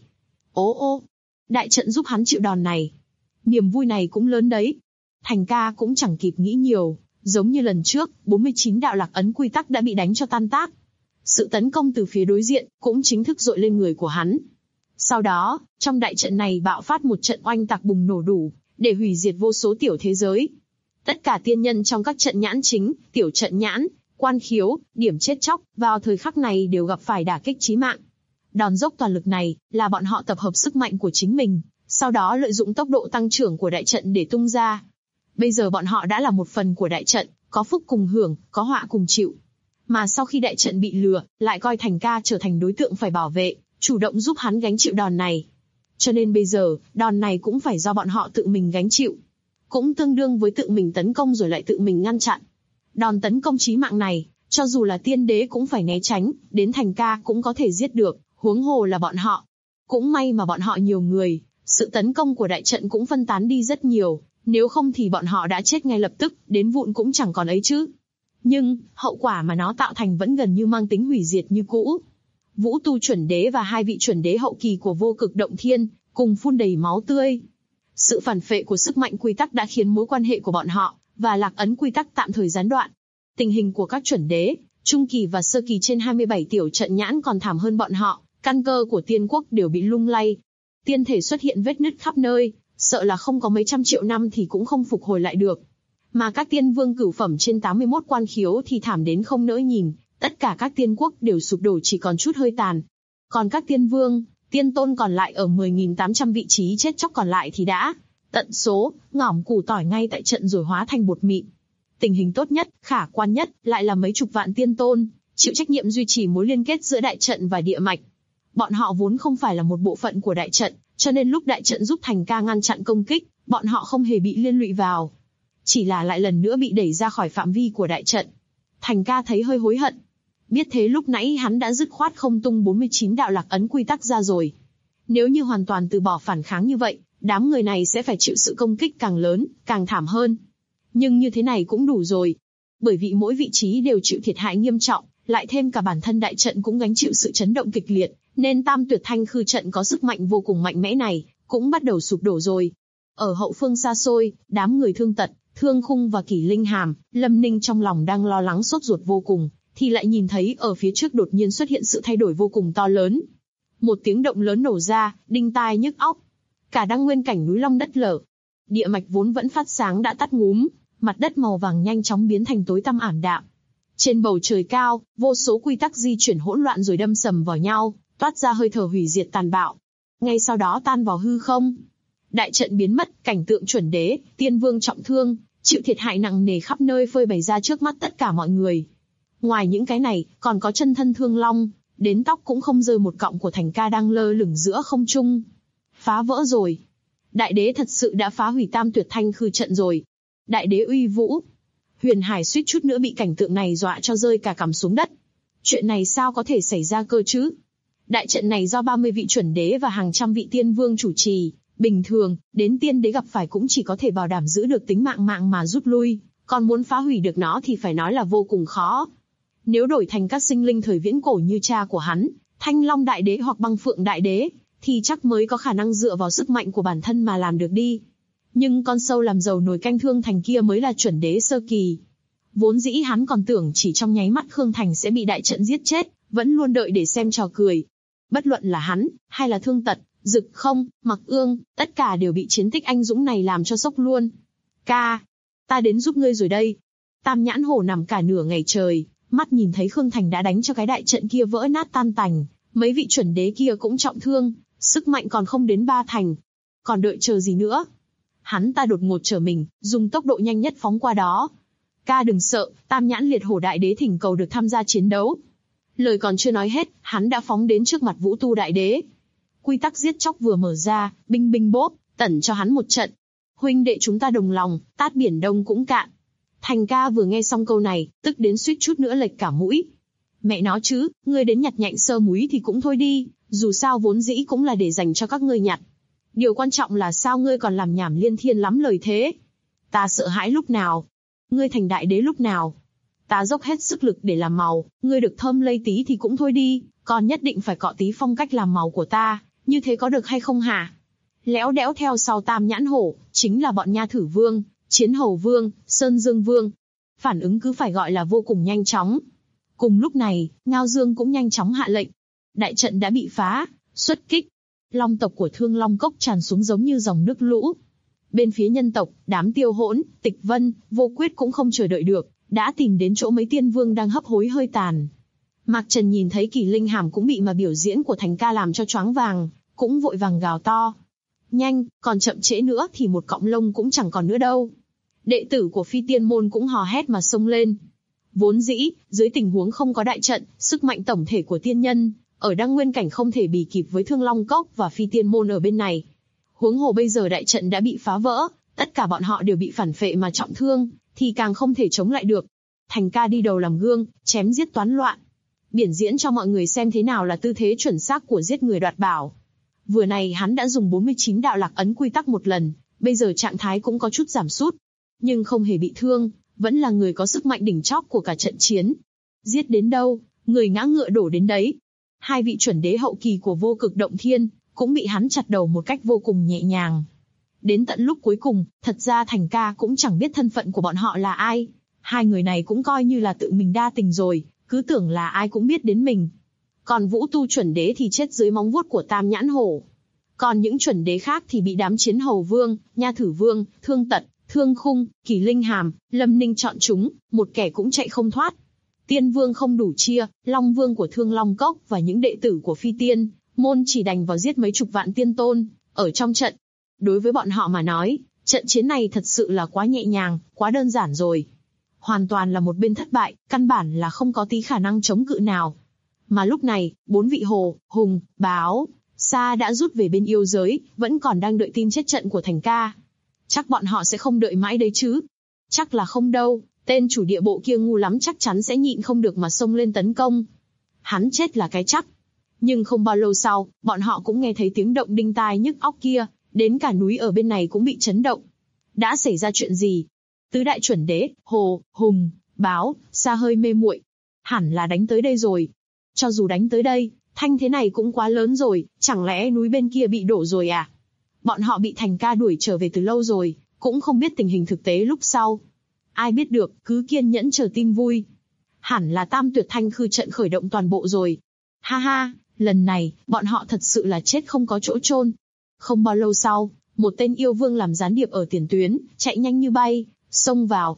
Ô, đại trận giúp hắn chịu đòn này. Niềm vui này cũng lớn đấy. Thành ca cũng chẳng kịp nghĩ nhiều, giống như lần trước, 49 đạo lạc ấn quy tắc đã bị đánh cho tan tác. Sự tấn công từ phía đối diện cũng chính thức dội lên người của hắn. Sau đó, trong đại trận này bạo phát một trận oanh tạc bùng nổ đủ để hủy diệt vô số tiểu thế giới. Tất cả tiên nhân trong các trận nhãn chính, tiểu trận nhãn, quan khiếu, điểm chết chóc, vào thời khắc này đều gặp phải đả kích chí mạng. Đòn dốc toàn lực này là bọn họ tập hợp sức mạnh của chính mình, sau đó lợi dụng tốc độ tăng trưởng của đại trận để tung ra. Bây giờ bọn họ đã là một phần của đại trận, có phúc cùng hưởng, có họa cùng chịu. Mà sau khi đại trận bị lừa, lại coi Thành ca trở thành đối tượng phải bảo vệ, chủ động giúp hắn gánh chịu đòn này. Cho nên bây giờ, đòn này cũng phải do bọn họ tự mình gánh chịu. Cũng tương đương với tự mình tấn công rồi lại tự mình ngăn chặn. Đòn tấn công chí mạng này, cho dù là tiên đế cũng phải né tránh, đến Thành ca cũng có thể giết được, huống hồ là bọn họ. Cũng may mà bọn họ nhiều người, sự tấn công của đại trận cũng phân tán đi rất nhiều, nếu không thì bọn họ đã chết ngay lập tức, đến vụn cũng chẳng còn ấy chứ. Nhưng, hậu quả mà nó tạo thành vẫn gần như mang tính hủy diệt như cũ. Vũ Tu chuẩn đế và hai vị chuẩn đế hậu kỳ của Vô Cực Động Thiên, cùng phun đầy máu tươi. Sự phản phệ của sức mạnh quy tắc đã khiến mối quan hệ của bọn họ, và lạc ấn quy tắc tạm thời gián đoạn. Tình hình của các chuẩn đế, trung kỳ và sơ kỳ trên 27 tiểu trận nhãn còn thảm hơn bọn họ, căn cơ của tiên quốc đều bị lung lay. Tiên thể xuất hiện vết nứt khắp nơi, sợ là không có mấy trăm triệu năm thì cũng không phục hồi lại được. Mà các tiên vương cửu phẩm trên 81 quan khiếu thì thảm đến không nỡ nhìn, tất cả các tiên quốc đều sụp đổ chỉ còn chút hơi tàn. Còn các tiên vương, tiên tôn còn lại ở 10.800 vị trí chết chóc còn lại thì đã tận số, ngỏm củ tỏi ngay tại trận rồi hóa thành bột mịn. Tình hình tốt nhất, khả quan nhất, lại là mấy chục vạn tiên tôn, chịu trách nhiệm duy trì mối liên kết giữa đại trận và địa mạch. Bọn họ vốn không phải là một bộ phận của đại trận, cho nên lúc đại trận giúp Thành ca ngăn chặn công kích, bọn họ không hề bị liên lụy vào. Chỉ là lại lần nữa bị đẩy ra khỏi phạm vi của đại trận. Thành ca thấy hơi hối hận. Biết thế lúc nãy hắn đã dứt khoát không tung 49 đạo lạc ấn quy tắc ra rồi. Nếu như hoàn toàn từ bỏ phản kháng như vậy, đám người này sẽ phải chịu sự công kích càng lớn, càng thảm hơn. Nhưng như thế này cũng đủ rồi. Bởi vì mỗi vị trí đều chịu thiệt hại nghiêm trọng, lại thêm cả bản thân đại trận cũng gánh chịu sự chấn động kịch liệt, nên Tam Tuyệt Thanh Khư trận có sức mạnh vô cùng mạnh mẽ này, cũng bắt đầu sụp đổ rồi. Ở hậu phương xa xôi, đám người Thương Tật, Thương Khung và Kỷ Linh Hàm, Lâm Ninh trong lòng đang lo lắng sốt ruột vô cùng, thì lại nhìn thấy ở phía trước đột nhiên xuất hiện sự thay đổi vô cùng to lớn. Một tiếng động lớn nổ ra, đinh tai nhức óc. Cả Đăng Nguyên cảnh núi long đất lở. Địa mạch vốn vẫn phát sáng đã tắt ngúm, Mặt đất màu vàng nhanh chóng biến thành tối tăm ảm đạm. Trên bầu trời cao, vô số quy tắc di chuyển hỗn loạn rồi đâm sầm vào nhau, toát ra hơi thở hủy diệt tàn bạo. Ngay sau đó tan vào hư không. Đại trận biến mất, cảnh tượng chuẩn đế, tiên vương trọng thương, chịu thiệt hại nặng nề khắp nơi phơi bày ra trước mắt tất cả mọi người. Ngoài những cái này, còn có chân thân Thương Long, đến tóc cũng không rơi một cọng của Thành Ca đang lơ lửng giữa không trung. Phá vỡ rồi. Đại đế thật sự đã phá hủy Tam Tuyệt Thanh Khư trận rồi. Đại đế uy vũ. Huyền Hải suýt chút nữa bị cảnh tượng này dọa cho rơi cả cằm xuống đất. Chuyện này sao có thể xảy ra cơ chứ? Đại trận này do 30 vị chuẩn đế và hàng trăm vị tiên vương chủ trì. Bình thường, đến tiên đế gặp phải cũng chỉ có thể bảo đảm giữ được tính mạng mà rút lui, còn muốn phá hủy được nó thì phải nói là vô cùng khó. Nếu đổi thành các sinh linh thời viễn cổ như cha của hắn, Thanh Long Đại Đế hoặc Băng Phượng Đại Đế, thì chắc mới có khả năng dựa vào sức mạnh của bản thân mà làm được đi. Nhưng con sâu làm dầu nồi canh Khương Thành kia mới là chuẩn đế sơ kỳ. Vốn dĩ hắn còn tưởng chỉ trong nháy mắt Khương Thành sẽ bị đại trận giết chết, vẫn luôn đợi để xem trò cười. Bất luận là hắn, hay là Thương Tật, Dực Không, Mặc Ương, tất cả đều bị chiến tích anh dũng này làm cho sốc luôn. Ca, ta đến giúp ngươi rồi đây. Tam Nhãn Hổ nằm cả nửa ngày trời, mắt nhìn thấy Khương Thành đã đánh cho cái đại trận kia vỡ nát tan tành, mấy vị chuẩn đế kia cũng trọng thương, sức mạnh còn không đến 3 thành. Còn đợi chờ gì nữa? Hắn ta đột ngột trở mình, dùng tốc độ nhanh nhất phóng qua đó. Ca đừng sợ, Tam Nhãn Liệt Hổ Đại Đế thỉnh cầu được tham gia chiến đấu. Lời còn chưa nói hết, hắn đã phóng đến trước mặt Vũ Tu Đại Đế. Quy tắc giết chóc vừa mở ra, binh binh bốp, tẩn cho hắn một trận. Huynh đệ chúng ta đồng lòng, tát biển đông cũng cạn. Thành Ca vừa nghe xong câu này, tức đến suýt chút nữa lệch cả mũi. Mẹ nó chứ, ngươi đến nhặt nhạnh sơ múi thì cũng thôi đi, dù sao vốn dĩ cũng là để dành cho các ngươi nhặt. Điều quan trọng là sao ngươi còn làm nhảm liên thiên lắm lời thế? Ta sợ hãi lúc nào? Ngươi thành đại đế lúc nào? Ta dốc hết sức lực để làm màu, ngươi được thơm lây tí thì cũng thôi đi, còn nhất định phải cọ tí phong cách làm màu của ta, như thế có được hay không hả? Léo đẽo theo sau Tam Nhãn Hổ, chính là bọn Nha Thử Vương, Chiến Hầu Vương, Sơn Dương Vương. Phản ứng cứ phải gọi là vô cùng nhanh chóng. Cùng lúc này, Ngao Dương cũng nhanh chóng hạ lệnh. Đại trận đã bị phá, xuất kích. Long tộc của Thương Long Cốc tràn xuống giống như dòng nước lũ. Bên phía nhân tộc, đám Tiêu Hỗn, Tịch Vân, Vô Quyết cũng không chờ đợi được, đã tìm đến chỗ mấy tiên vương đang hấp hối hơi tàn. Mạc Trần nhìn thấy Kỳ Linh Hàm cũng bị mà biểu diễn của Thành Ca làm cho choáng vàng, cũng vội vàng gào to. Nhanh, còn chậm trễ nữa thì một cọng lông cũng chẳng còn nữa đâu. Đệ tử của Phi Tiên Môn cũng hò hét mà xông lên. Vốn dĩ, dưới tình huống không có đại trận, sức mạnh tổng thể của tiên nhân, ở Đăng Nguyên Cảnh không thể bì kịp với Thương Long Cốc và Phi Tiên Môn ở bên này. Huống hồ bây giờ đại trận đã bị phá vỡ, tất cả bọn họ đều bị phản phệ mà trọng thương, thì càng không thể chống lại được. Thành Ca đi đầu làm gương, chém giết toán loạn. Biển diễn cho mọi người xem thế nào là tư thế chuẩn xác của giết người đoạt bảo. Vừa này hắn đã dùng 49 đạo lạc ấn quy tắc một lần, bây giờ trạng thái cũng có chút giảm sút. Nhưng không hề bị thương, vẫn là người có sức mạnh đỉnh chóp của cả trận chiến. Giết đến đâu, người ngã ngựa đổ đến đấy. Hai vị chuẩn đế hậu kỳ của Vô Cực Động Thiên, cũng bị hắn chặt đầu một cách vô cùng nhẹ nhàng. Đến tận lúc cuối cùng, thật ra Thành Ca cũng chẳng biết thân phận của bọn họ là ai. Hai người này cũng coi như là tự mình đa tình rồi, cứ tưởng là ai cũng biết đến mình. Còn Vũ Tu chuẩn đế thì chết dưới móng vuốt của Tam Nhãn Hổ. Còn những chuẩn đế khác thì bị đám Chiến Hầu Vương, Nha Thử Vương, Thương Tật, Thương Khung, Kỳ Linh Hàm, Lâm Ninh chọn chúng, một kẻ cũng chạy không thoát. Tiên Vương không đủ chia, Long Vương của Thương Long Cốc và những đệ tử của Phi Tiên Môn chỉ đành vào giết mấy chục vạn tiên tôn ở trong trận. Đối với bọn họ mà nói, trận chiến này thật sự là quá nhẹ nhàng, quá đơn giản rồi. Hoàn toàn là một bên thất bại, căn bản là không có tí khả năng chống cự nào. Mà lúc này, 4 vị Hồ, Hùng, Báo, Sa đã rút về bên yêu giới, vẫn còn đang đợi tin chết trận của Thành Ca. Chắc bọn họ sẽ không đợi mãi đấy chứ. Chắc là không đâu, tên chủ địa bộ kia ngu lắm, chắc chắn sẽ nhịn không được mà xông lên tấn công. Hắn chết là cái chắc. Nhưng không bao lâu sau, bọn họ cũng nghe thấy tiếng động đinh tai nhức óc kia, đến cả núi ở bên này cũng bị chấn động. Đã xảy ra chuyện gì? Tứ đại chuẩn đế, Hồ, Hùng, Báo, Sa hơi mê muội. Hẳn là đánh tới đây rồi. Cho dù đánh tới đây, thanh thế này cũng quá lớn rồi, chẳng lẽ núi bên kia bị đổ rồi à? Bọn họ bị Thành Ca đuổi trở về từ lâu rồi, cũng không biết tình hình thực tế lúc sau. Ai biết được, cứ kiên nhẫn chờ tin vui. Hẳn là Tam Tuyệt Thanh Khư trận khởi động toàn bộ rồi. Ha ha, lần này, bọn họ thật sự là chết không có chỗ chôn. Không bao lâu sau, một tên yêu vương làm gián điệp ở tiền tuyến, chạy nhanh như bay, xông vào.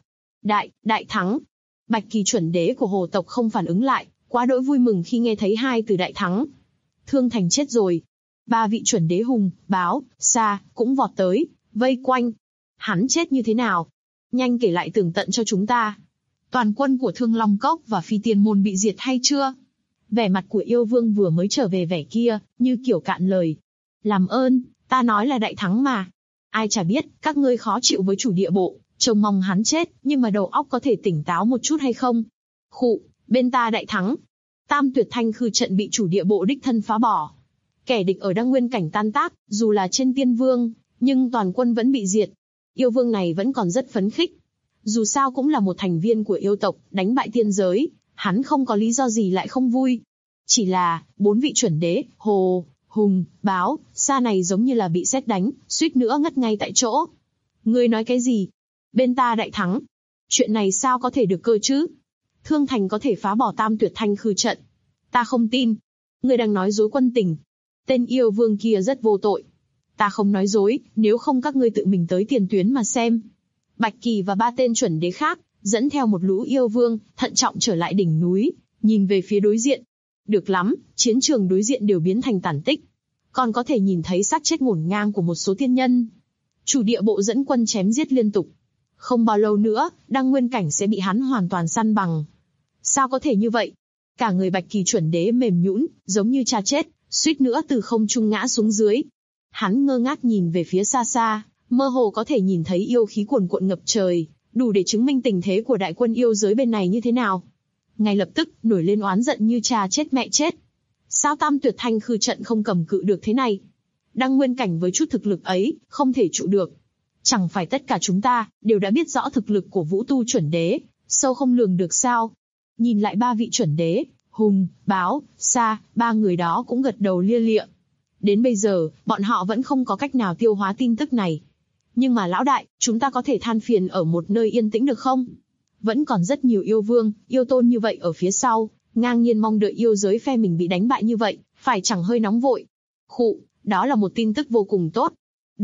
Đại thắng. Bạch kỳ chuẩn đế của hồ tộc không phản ứng lại, quá đỗi vui mừng khi nghe thấy hai từ đại thắng. Thương Thành chết rồi. Ba vị chuẩn đế Hùng, Báo, Sa cũng vọt tới, vây quanh. Hắn chết như thế nào? Nhanh kể lại tường tận cho chúng ta. Toàn quân của Thương Long Cốc và Phi Tiên Môn bị diệt hay chưa? Vẻ mặt của yêu vương vừa mới trở về vẻ kia, như kiểu cạn lời. Làm ơn, ta nói là đại thắng mà. Ai chả biết, các ngươi khó chịu với chủ địa bộ, trông mong hắn chết, nhưng mà đầu óc có thể tỉnh táo một chút hay không? Khụ, bên ta đại thắng. Tam Tuyệt Thanh Khư trận bị chủ địa bộ đích thân phá bỏ. Kẻ địch ở Đăng Nguyên cảnh tan tác, dù là trên Tiên Vương, nhưng toàn quân vẫn bị diệt. Yêu vương này vẫn còn rất phấn khích. Dù sao cũng là một thành viên của yêu tộc, đánh bại tiên giới, hắn không có lý do gì lại không vui. Chỉ là, 4 vị chuẩn đế, Hồ, Hùng, Báo, Sa này giống như là bị sét đánh, suýt nữa ngất ngay tại chỗ. Ngươi nói cái gì? Bên ta đại thắng. Chuyện này sao có thể được cơ chứ? Thương Thành có thể phá bỏ Tam Tuyệt Thanh Khư trận. Ta không tin. Ngươi đang nói dối quân tình. Tên yêu vương kia rất vô tội. Ta không nói dối, nếu không các ngươi tự mình tới tiền tuyến mà xem. Bạch Kỳ và 3 tên chuẩn đế khác, dẫn theo một lũ yêu vương, thận trọng trở lại đỉnh núi, nhìn về phía đối diện. Được lắm, chiến trường đối diện đều biến thành tàn tích. Còn có thể nhìn thấy xác chết ngổn ngang của một số thiên nhân. Chủ địa bộ dẫn quân chém giết liên tục. Không bao lâu nữa, Đăng Nguyên cảnh sẽ bị hắn hoàn toàn săn bằng. Sao có thể như vậy? Cả người Bạch Kỳ chuẩn đế mềm nhũn, giống như cha chết, suýt nữa từ không trung ngã xuống dưới. Hắn ngơ ngác nhìn về phía xa xa, mơ hồ có thể nhìn thấy yêu khí cuồn cuộn ngập trời, đủ để chứng minh tình thế của đại quân yêu giới bên này như thế nào. Ngay lập tức, nổi lên oán giận như cha chết mẹ chết. Sao Tam Tuyệt Thanh Khư trận không cầm cự được thế này? Đăng Nguyên cảnh với chút thực lực ấy, không thể trụ được. Chẳng phải tất cả chúng ta, đều đã biết rõ thực lực của Vũ Tu chuẩn đế, sâu không lường được sao? Nhìn lại 3 vị chuẩn đế, Hùng, Báo, Sa, 3 người đó cũng gật đầu lia lịa. Đến bây giờ, bọn họ vẫn không có cách nào tiêu hóa tin tức này. Nhưng mà lão đại, chúng ta có thể than phiền ở một nơi yên tĩnh được không? Vẫn còn rất nhiều yêu vương, yêu tôn như vậy ở phía sau, ngang nhiên mong đợi yêu giới phe mình bị đánh bại như vậy, phải chẳng hơi nóng vội. Khụ, đó là một tin tức vô cùng tốt.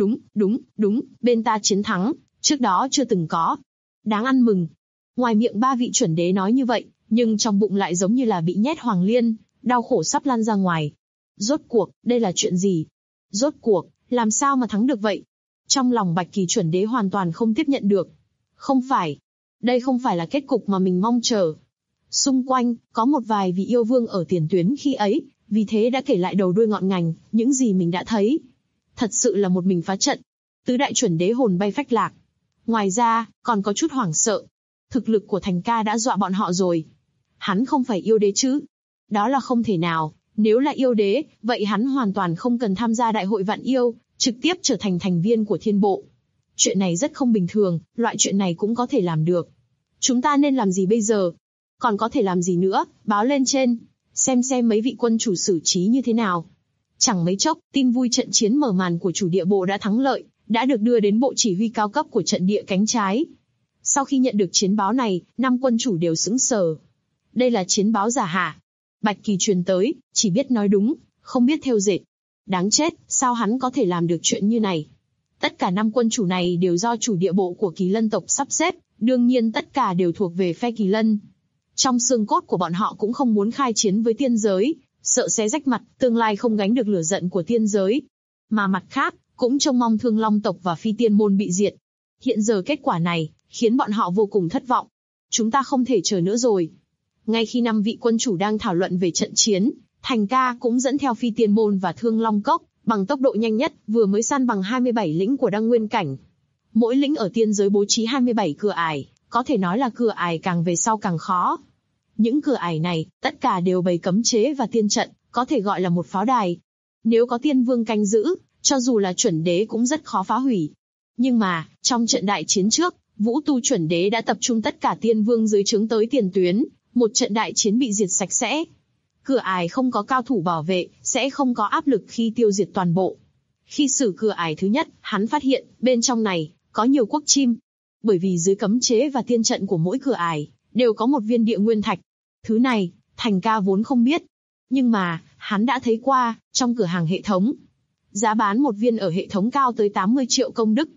Đúng, bên ta chiến thắng, trước đó chưa từng có. Đáng ăn mừng. Ngoài miệng 3 vị chuẩn đế nói như vậy, nhưng trong bụng lại giống như là bị nhét hoàng liên, đau khổ sắp lan ra ngoài. Rốt cuộc, đây là chuyện gì? Rốt cuộc, làm sao mà thắng được vậy? Trong lòng Bạch Kỳ chuẩn đế hoàn toàn không tiếp nhận được. Không phải. Đây không phải là kết cục mà mình mong chờ. Xung quanh, có một vài vị yêu vương ở tiền tuyến khi ấy, vì thế đã kể lại đầu đuôi ngọn ngành, những gì mình đã thấy. Thật sự là một mình phá trận. Tứ đại chuẩn đế hồn bay phách lạc. Ngoài ra, còn có chút hoảng sợ. Thực lực của Thành ca đã dọa bọn họ rồi. Hắn không phải yêu đế chứ? Đó là không thể nào. Nếu là yêu đế, vậy hắn hoàn toàn không cần tham gia đại hội vạn yêu, trực tiếp trở thành thành viên của thiên bộ. Chuyện này rất không bình thường, loại chuyện này cũng có thể làm được. Chúng ta nên làm gì bây giờ? Còn có thể làm gì nữa, báo lên trên. Xem mấy vị quân chủ xử trí như thế nào. Chẳng mấy chốc, tin vui trận chiến mở màn của chủ địa bộ đã thắng lợi, đã được đưa đến bộ chỉ huy cao cấp của trận địa cánh trái. Sau khi nhận được chiến báo này, 5 quân chủ đều sững sờ. Đây là chiến báo giả hả? Bạch Kỳ truyền tới, chỉ biết nói đúng, không biết thêu dệt. Đáng chết, sao hắn có thể làm được chuyện như này? Tất cả 5 quân chủ này đều do chủ địa bộ của Kỳ Lân tộc sắp xếp, đương nhiên tất cả đều thuộc về phe Kỳ Lân. Trong xương cốt của bọn họ cũng không muốn khai chiến với tiên giới, sợ xé rách mặt, tương lai không gánh được lửa giận của tiên giới. Mà mặt khác, cũng trông mong Thương Long tộc và Phi Tiên môn bị diệt. Hiện giờ kết quả này, khiến bọn họ vô cùng thất vọng. Chúng ta không thể chờ nữa rồi. Ngay khi 5 vị quân chủ đang thảo luận về trận chiến, Thành ca cũng dẫn theo Phi Tiên môn và Thương Long cốc, bằng tốc độ nhanh nhất, vừa mới săn bằng 27 lĩnh của Đăng Nguyên cảnh. Mỗi lĩnh ở tiên giới bố trí 27 cửa ải, có thể nói là cửa ải càng về sau càng khó. Những cửa ải này, tất cả đều bày cấm chế và tiên trận, có thể gọi là một pháo đài. Nếu có tiên vương canh giữ, cho dù là chuẩn đế cũng rất khó phá hủy. Nhưng mà, trong trận đại chiến trước, Vũ Tu chuẩn đế đã tập trung tất cả tiên vương dưới trướng tới tiền tuyến, một trận đại chiến bị diệt sạch sẽ. Cửa ải không có cao thủ bảo vệ, sẽ không có áp lực khi tiêu diệt toàn bộ. Khi xử cửa ải thứ nhất, hắn phát hiện, bên trong này, có nhiều quốc chim. Bởi vì dưới cấm chế và tiên trận của mỗi cửa ải, đều có một viên địa nguyên thạch. Thứ này, Thành ca vốn không biết. Nhưng mà, hắn đã thấy qua, trong cửa hàng hệ thống. Giá bán một viên ở hệ thống cao tới 80 triệu công đức.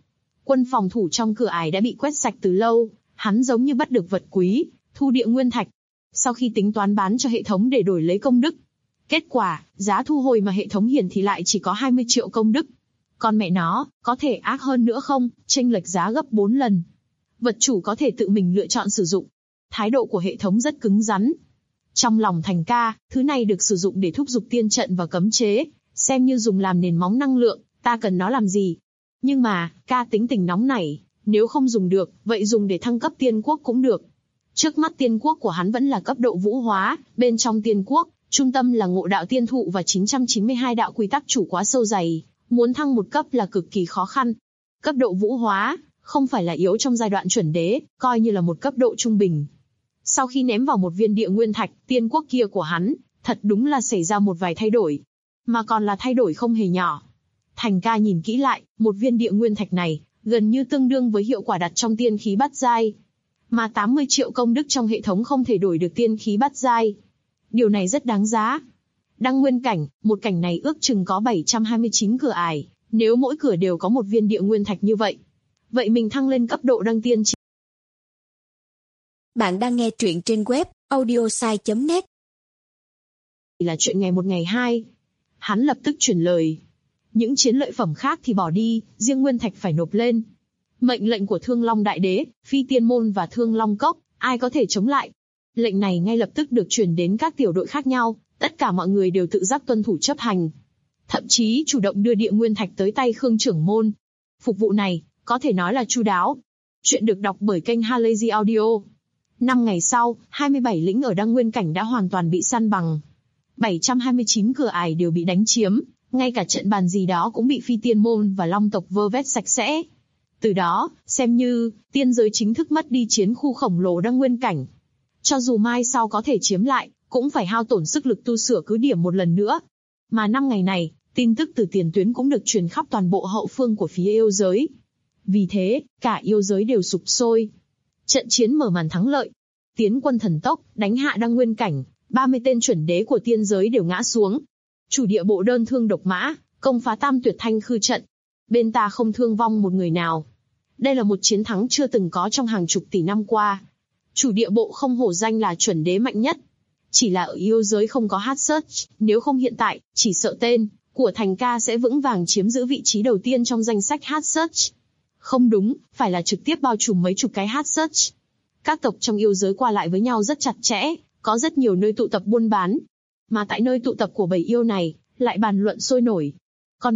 Quân phòng thủ trong cửa ải đã bị quét sạch từ lâu, hắn giống như bắt được vật quý, thu địa nguyên thạch. Sau khi tính toán bán cho hệ thống để đổi lấy công đức, kết quả, giá thu hồi mà hệ thống hiển thì lại chỉ có 20 triệu công đức. Còn mẹ nó, có thể ác hơn nữa không, chênh lệch giá gấp 4 lần. Vật chủ có thể tự mình lựa chọn sử dụng. Thái độ của hệ thống rất cứng rắn. Trong lòng Thành ca, thứ này được sử dụng để thúc giục tiên trận và cấm chế, xem như dùng làm nền móng năng lượng, ta cần nó làm gì? Nhưng mà, ca tính tình nóng nảy, nếu không dùng được, vậy dùng để thăng cấp tiên quốc cũng được. Trước mắt tiên quốc của hắn vẫn là cấp độ vũ hóa, bên trong tiên quốc, trung tâm là ngộ đạo tiên thụ và 992 đạo quy tắc chủ quá sâu dày, muốn thăng một cấp là cực kỳ khó khăn. Cấp độ vũ hóa, không phải là yếu trong giai đoạn chuẩn đế, coi như là một cấp độ trung bình. Sau khi ném vào một viên địa nguyên thạch, tiên quốc kia của hắn, thật đúng là xảy ra một vài thay đổi. Mà còn là thay đổi không hề nhỏ. Thành ca nhìn kỹ lại, một viên địa nguyên thạch này, gần như tương đương với hiệu quả đặt trong tiên khí bát giai. Mà 80 triệu công đức trong hệ thống không thể đổi được tiên khí bát giai. Điều này rất đáng giá. Đăng nguyên cảnh, một cảnh này ước chừng có 729 cửa ải, nếu mỗi cửa đều có một viên địa nguyên thạch như vậy. Vậy mình thăng lên cấp độ đăng tiên chỉ. Bạn đang nghe truyện trên web audiosai.net. Là chuyện ngày một ngày hai. Hắn lập tức chuyển lời. Những chiến lợi phẩm khác thì bỏ đi, riêng nguyên thạch phải nộp lên. Mệnh lệnh của Thương Long Đại Đế, Phi Tiên Môn và Thương Long Cốc, ai có thể chống lại? Lệnh này ngay lập tức được truyền đến các tiểu đội khác nhau, tất cả mọi người đều tự giác tuân thủ chấp hành. Thậm chí chủ động đưa địa nguyên thạch tới tay Khương trưởng môn. Phục vụ này, có thể nói là chu đáo. Chuyện được đọc bởi kênh Halazy Audio. 5 ngày sau, 27 lĩnh ở Đăng Nguyên Cảnh đã hoàn toàn bị săn bằng. 729 cửa ải đều bị đánh chiếm, ngay cả trận bàn gì đó cũng bị Phi Tiên Môn và Long tộc vơ vét sạch sẽ. Từ đó, xem như, tiên giới chính thức mất đi chiến khu khổng lồ Đăng Nguyên Cảnh. Cho dù mai sau có thể chiếm lại, cũng phải hao tổn sức lực tu sửa cứ điểm một lần nữa. Mà 5 ngày này, tin tức từ tiền tuyến cũng được truyền khắp toàn bộ hậu phương của phía yêu giới. Vì thế, cả yêu giới đều sục sôi. Trận chiến mở màn thắng lợi. Tiến quân thần tốc, đánh hạ Đăng Nguyên Cảnh, 30 tên chuẩn đế của tiên giới đều ngã xuống. Chủ địa bộ đơn thương độc mã, công phá Tam Tuyệt Thanh Khư trận. Bên ta không thương vong một người nào. Đây là một chiến thắng chưa từng có trong hàng chục tỷ năm qua. Chủ địa bộ không hổ danh là chuẩn đế mạnh nhất. Chỉ là ở yêu giới không có hard search, nếu không hiện tại, chỉ sợ tên của Thành ca sẽ vững vàng chiếm giữ vị trí đầu tiên trong danh sách hard search. Không đúng, phải là trực tiếp bao trùm mấy chục cái hard search. Các tộc trong yêu giới qua lại với nhau rất chặt chẽ, có rất nhiều nơi tụ tập buôn bán. Mà tại nơi tụ tập của bầy yêu này, lại bàn luận sôi nổi. Con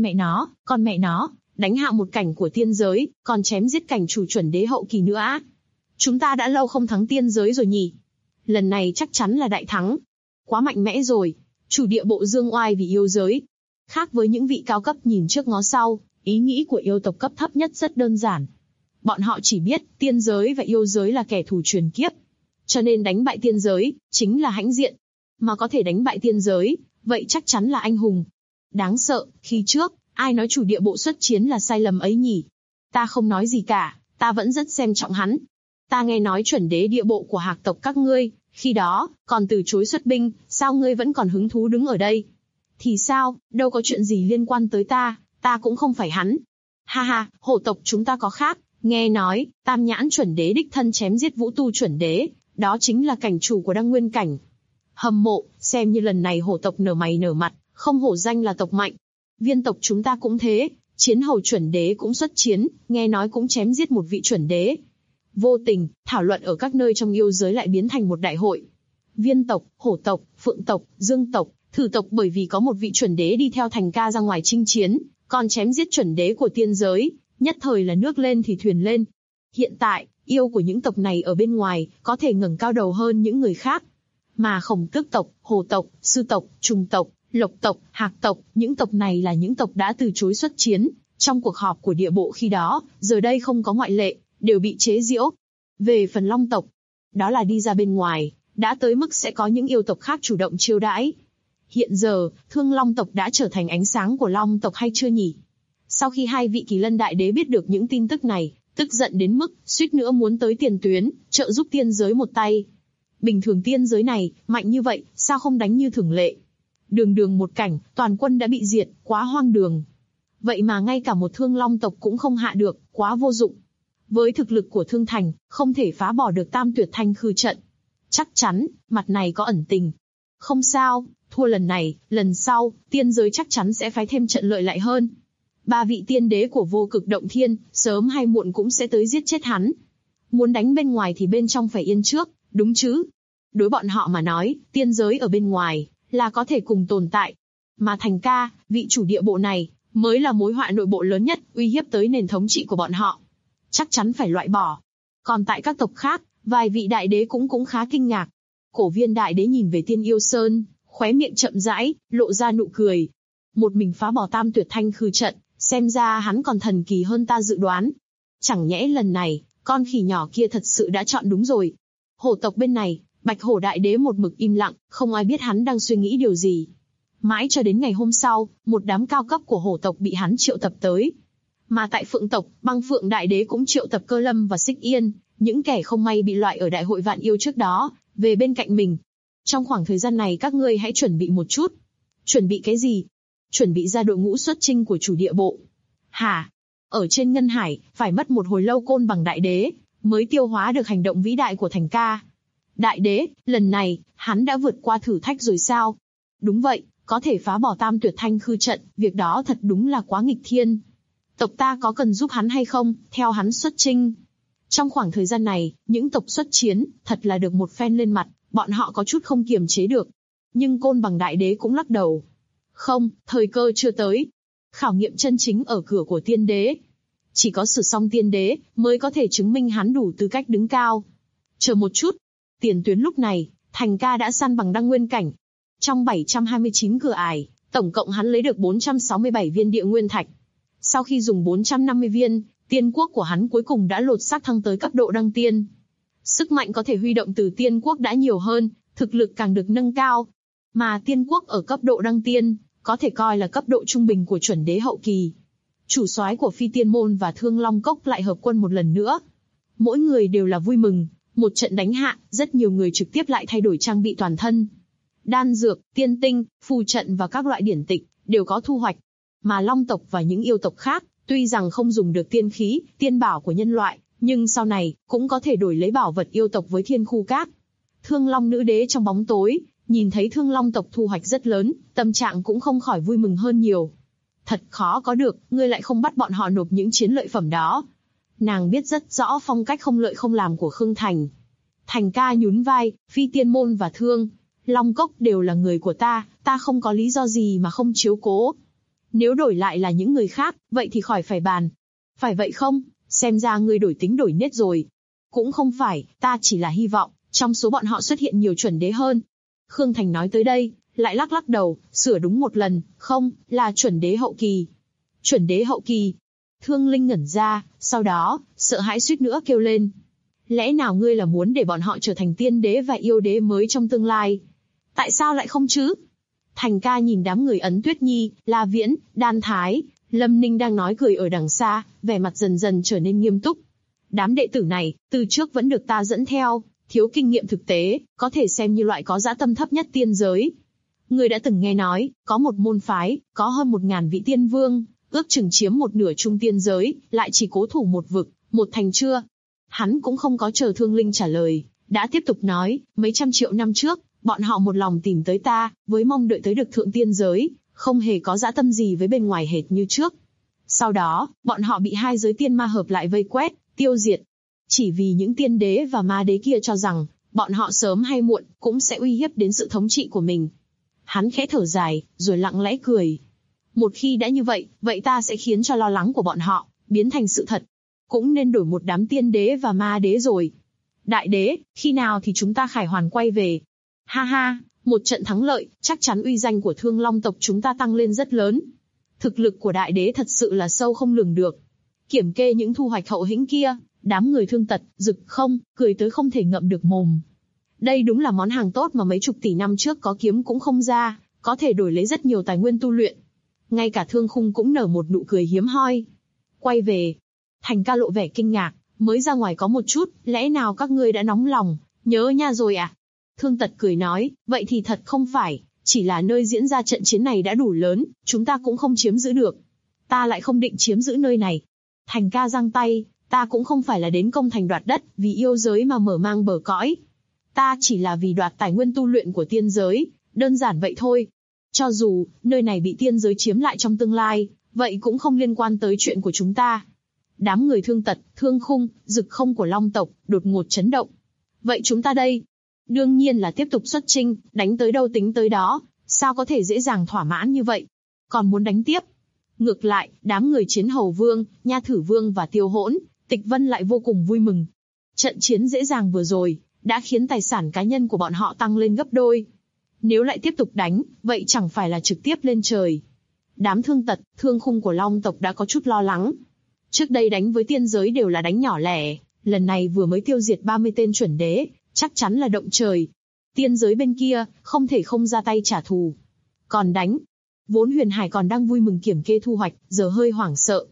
mẹ nó, đánh hạ một cảnh của tiên giới, còn chém giết cảnh chủ chuẩn đế hậu kỳ nữa á. Chúng ta đã lâu không thắng tiên giới rồi nhỉ? Lần này chắc chắn là đại thắng. Quá mạnh mẽ rồi. Chủ địa bộ dương oai vì yêu giới. Khác với những vị cao cấp nhìn trước ngó sau, ý nghĩ của yêu tộc cấp thấp nhất rất đơn giản. Bọn họ chỉ biết tiên giới và yêu giới là kẻ thù truyền kiếp. Cho nên đánh bại tiên giới, chính là hãnh diện. Mà có thể đánh bại tiên giới, vậy chắc chắn là anh hùng. Đáng sợ, khi trước, ai nói chủ địa bộ xuất chiến là sai lầm ấy nhỉ? Ta không nói gì cả, ta vẫn rất xem trọng hắn. Ta nghe nói chuẩn đế địa bộ của Hạc tộc các ngươi, khi đó, còn từ chối xuất binh, sao ngươi vẫn còn hứng thú đứng ở đây? Thì sao, đâu có chuyện gì liên quan tới ta cũng không phải hắn. Ha ha, hổ tộc chúng ta có khác, nghe nói, Tam Nhãn chuẩn đế đích thân chém giết Vũ Tu chuẩn đế, đó chính là cảnh chủ của Đăng Nguyên Cảnh. Hâm mộ, xem như lần này hổ tộc nở mày nở mặt, không hổ danh là tộc mạnh. Viên tộc chúng ta cũng thế, chiến hầu chuẩn đế cũng xuất chiến, nghe nói cũng chém giết một vị chuẩn đế. Vô tình, thảo luận ở các nơi trong yêu giới lại biến thành một đại hội. Viên tộc, hổ tộc, phượng tộc, dương tộc, thử tộc bởi vì có một vị chuẩn đế đi theo Thành ca ra ngoài chinh chiến, còn chém giết chuẩn đế của tiên giới, nhất thời là nước lên thì thuyền lên. Hiện tại, yêu của những tộc này ở bên ngoài, có thể ngẩng cao đầu hơn những người khác. Mà Khổng Tước tộc, Hồ tộc, Sư tộc, Trùng tộc, Lộc tộc, Hạc tộc, những tộc này là những tộc đã từ chối xuất chiến. Trong cuộc họp của địa bộ khi đó, giờ đây không có ngoại lệ, đều bị chế giễu. Về phần Long tộc, đó là đi ra bên ngoài, đã tới mức sẽ có những yêu tộc khác chủ động chiêu đãi. Hiện giờ, Thương Long tộc đã trở thành ánh sáng của Long tộc hay chưa nhỉ? Sau khi hai vị Kỳ Lân Đại Đế biết được những tin tức này, tức giận đến mức, suýt nữa muốn tới tiền tuyến, trợ giúp tiên giới một tay. Bình thường tiên giới này, mạnh như vậy, sao không đánh như thường lệ? Đường đường một cảnh, toàn quân đã bị diệt, quá hoang đường. Vậy mà ngay cả một Thương Long tộc cũng không hạ được, quá vô dụng. Với thực lực của Thương Thành, không thể phá bỏ được Tam Tuyệt Thanh Khư trận. Chắc chắn, mặt này có ẩn tình. Không sao, thua lần này, lần sau, tiên giới chắc chắn sẽ phái thêm trận lợi lại hơn. 3 vị tiên đế của Vô Cực Động Thiên, sớm hay muộn cũng sẽ tới giết chết hắn. Muốn đánh bên ngoài thì bên trong phải yên trước, đúng chứ? Đối bọn họ mà nói, tiên giới ở bên ngoài, là có thể cùng tồn tại. Mà Thành ca, vị chủ địa bộ này, mới là mối họa nội bộ lớn nhất, uy hiếp tới nền thống trị của bọn họ. Chắc chắn phải loại bỏ. Còn tại các tộc khác, vài vị đại đế cũng khá kinh ngạc. Cổ Viên đại đế nhìn về Tiên Yêu Sơn, khóe miệng chậm rãi, lộ ra nụ cười. Một mình phá bỏ Tam Tuyệt Thanh Khư trận, xem ra hắn còn thần kỳ hơn ta dự đoán. Chẳng nhẽ lần này, con khỉ nhỏ kia thật sự đã chọn đúng rồi. Hổ tộc bên này, Bạch Hổ đại đế một mực im lặng, không ai biết hắn đang suy nghĩ điều gì. Mãi cho đến ngày hôm sau, một đám cao cấp của hổ tộc bị hắn triệu tập tới. Mà tại Phượng tộc, Băng Phượng đại đế cũng triệu tập Cơ Lâm và Xích Yên, những kẻ không may bị loại ở đại hội vạn yêu trước đó, về bên cạnh mình. Trong khoảng thời gian này các ngươi hãy chuẩn bị một chút. Chuẩn bị cái gì? Chuẩn bị ra đội ngũ xuất chinh của chủ địa bộ. Hả? Ở trên Ngân Hải, phải mất một hồi lâu Côn Bằng đại đế, mới tiêu hóa được hành động vĩ đại của Thành ca. Đại đế, lần này, hắn đã vượt qua thử thách rồi sao? Đúng vậy, có thể phá bỏ Tam Tuyệt Thanh Khư trận, việc đó thật đúng là quá nghịch thiên. Tộc ta có cần giúp hắn hay không, theo hắn xuất chinh? Trong khoảng thời gian này, những tộc xuất chiến, thật là được một phen lên mặt, bọn họ có chút không kiềm chế được. Nhưng Côn Bằng đại đế cũng lắc đầu. Không, thời cơ chưa tới. Khảo nghiệm chân chính ở cửa của tiên đế. Chỉ có Sử Song tiên đế, mới có thể chứng minh hắn đủ tư cách đứng cao. Chờ một chút. Tiền tuyến lúc này, Thành ca đã săn bằng đăng nguyên cảnh. Trong 729 cửa ải, tổng cộng hắn lấy được 467 viên địa nguyên thạch. Sau khi dùng 450 viên, tiên quốc của hắn cuối cùng đã lột xác thăng tới cấp độ đăng tiên. Sức mạnh có thể huy động từ tiên quốc đã nhiều hơn, thực lực càng được nâng cao. Mà tiên quốc ở cấp độ đăng tiên, có thể coi là cấp độ trung bình của chuẩn đế hậu kỳ. Chủ soái của Phi Tiên Môn và Thương Long Cốc lại hợp quân một lần nữa. Mỗi người đều là vui mừng, một trận đánh hạ, rất nhiều người trực tiếp lại thay đổi trang bị toàn thân. Đan dược, tiên tinh, phù trận và các loại điển tịch, đều có thu hoạch. Mà Long tộc và những yêu tộc khác, tuy rằng không dùng được tiên khí, tiên bảo của nhân loại, nhưng sau này, cũng có thể đổi lấy bảo vật yêu tộc với Thiên Khu Các. Thương Long nữ đế trong bóng tối, nhìn thấy Thương Long tộc thu hoạch rất lớn, tâm trạng cũng không khỏi vui mừng hơn nhiều. Thật khó có được, ngươi lại không bắt bọn họ nộp những chiến lợi phẩm đó. Nàng biết rất rõ phong cách không lợi không làm của Khương Thành. Thành ca nhún vai, Phi Tiên Môn và Thương Long Cốc đều là người của ta không có lý do gì mà không chiếu cố. Nếu đổi lại là những người khác, vậy thì khỏi phải bàn. Phải vậy không? Xem ra ngươi đổi tính đổi nết rồi. Cũng không phải, ta chỉ là hy vọng, trong số bọn họ xuất hiện nhiều chuẩn đế hơn. Khương Thành nói tới đây, lại lắc lắc đầu, sửa đúng một lần, không, là chuẩn đế hậu kỳ. Chuẩn đế hậu kỳ. Thương Linh ngẩn ra, sau đó, sợ hãi suýt nữa kêu lên. Lẽ nào ngươi là muốn để bọn họ trở thành tiên đế và yêu đế mới trong tương lai? Tại sao lại không chứ? Thành ca nhìn đám người Ấn Tuyết Nhi, La Viễn, Đan Thái, Lâm Ninh đang nói cười ở đằng xa, vẻ mặt dần dần trở nên nghiêm túc. Đám đệ tử này, từ trước vẫn được ta dẫn theo, thiếu kinh nghiệm thực tế, có thể xem như loại có dã tâm thấp nhất tiên giới. Ngươi đã từng nghe nói, có một môn phái, có hơn 1000 vị tiên vương, ước chừng chiếm một nửa trung tiên giới, lại chỉ cố thủ một vực, một thành chưa? Hắn cũng không có chờ Thương Linh trả lời, đã tiếp tục nói, mấy trăm triệu năm trước, bọn họ một lòng tìm tới ta, với mong đợi tới được thượng tiên giới, không hề có dã tâm gì với bên ngoài hệt như trước. Sau đó, bọn họ bị hai giới tiên ma hợp lại vây quét, tiêu diệt. Chỉ vì những tiên đế và ma đế kia cho rằng, bọn họ sớm hay muộn, cũng sẽ uy hiếp đến sự thống trị của mình. Hắn khẽ thở dài, rồi lặng lẽ cười. Một khi đã như vậy, vậy ta sẽ khiến cho lo lắng của bọn họ, biến thành sự thật. Cũng nên đổi một đám tiên đế và ma đế rồi. Đại đế, khi nào thì chúng ta khải hoàn quay về? Ha ha, một trận thắng lợi, chắc chắn uy danh của Thương Long tộc chúng ta tăng lên rất lớn. Thực lực của đại đế thật sự là sâu không lường được. Kiểm kê những thu hoạch hậu hĩnh kia, đám người Thương Tật, Dực Không, cười tới không thể ngậm được mồm. Đây đúng là món hàng tốt mà mấy chục tỷ năm trước có kiếm cũng không ra, có thể đổi lấy rất nhiều tài nguyên tu luyện. Ngay cả Thương Khung cũng nở một nụ cười hiếm hoi. Quay về. Thành ca lộ vẻ kinh ngạc, mới ra ngoài có một chút, lẽ nào các ngươi đã nóng lòng, nhớ nha rồi à? Thương Tật cười nói, vậy thì thật không phải, chỉ là nơi diễn ra trận chiến này đã đủ lớn, chúng ta cũng không chiếm giữ được. ta lại không định chiếm giữ nơi này. Thành ca giang tay, ta cũng không phải là đến công thành đoạt đất, vì yêu giới mà mở mang bờ cõi. Ta chỉ là vì đoạt tài nguyên tu luyện của tiên giới, đơn giản vậy thôi. Cho dù, nơi này bị tiên giới chiếm lại trong tương lai, vậy cũng không liên quan tới chuyện của chúng ta. Đám người Thương Tật, Thương Khung, Dực Không của Long tộc, đột ngột chấn động. Vậy chúng ta đây? Đương nhiên là tiếp tục xuất chinh, đánh tới đâu tính tới đó, sao có thể dễ dàng thỏa mãn như vậy? Còn muốn đánh tiếp? Ngược lại, đám người Chiến Hầu Vương, Nha Thử Vương và Tiêu Hỗn, Tịch Vân lại vô cùng vui mừng. Trận chiến dễ dàng vừa rồi, đã khiến tài sản cá nhân của bọn họ tăng lên gấp đôi. Nếu lại tiếp tục đánh, vậy chẳng phải là trực tiếp lên trời. Đám Thương Tật, Thương Khung của Long tộc đã có chút lo lắng. Trước đây đánh với tiên giới đều là đánh nhỏ lẻ, lần này vừa mới tiêu diệt 30 tên chuẩn đế, chắc chắn là động trời. Tiên giới bên kia, không thể không ra tay trả thù. Còn đánh, vốn Huyền Hải còn đang vui mừng kiểm kê thu hoạch, giờ hơi hoảng sợ.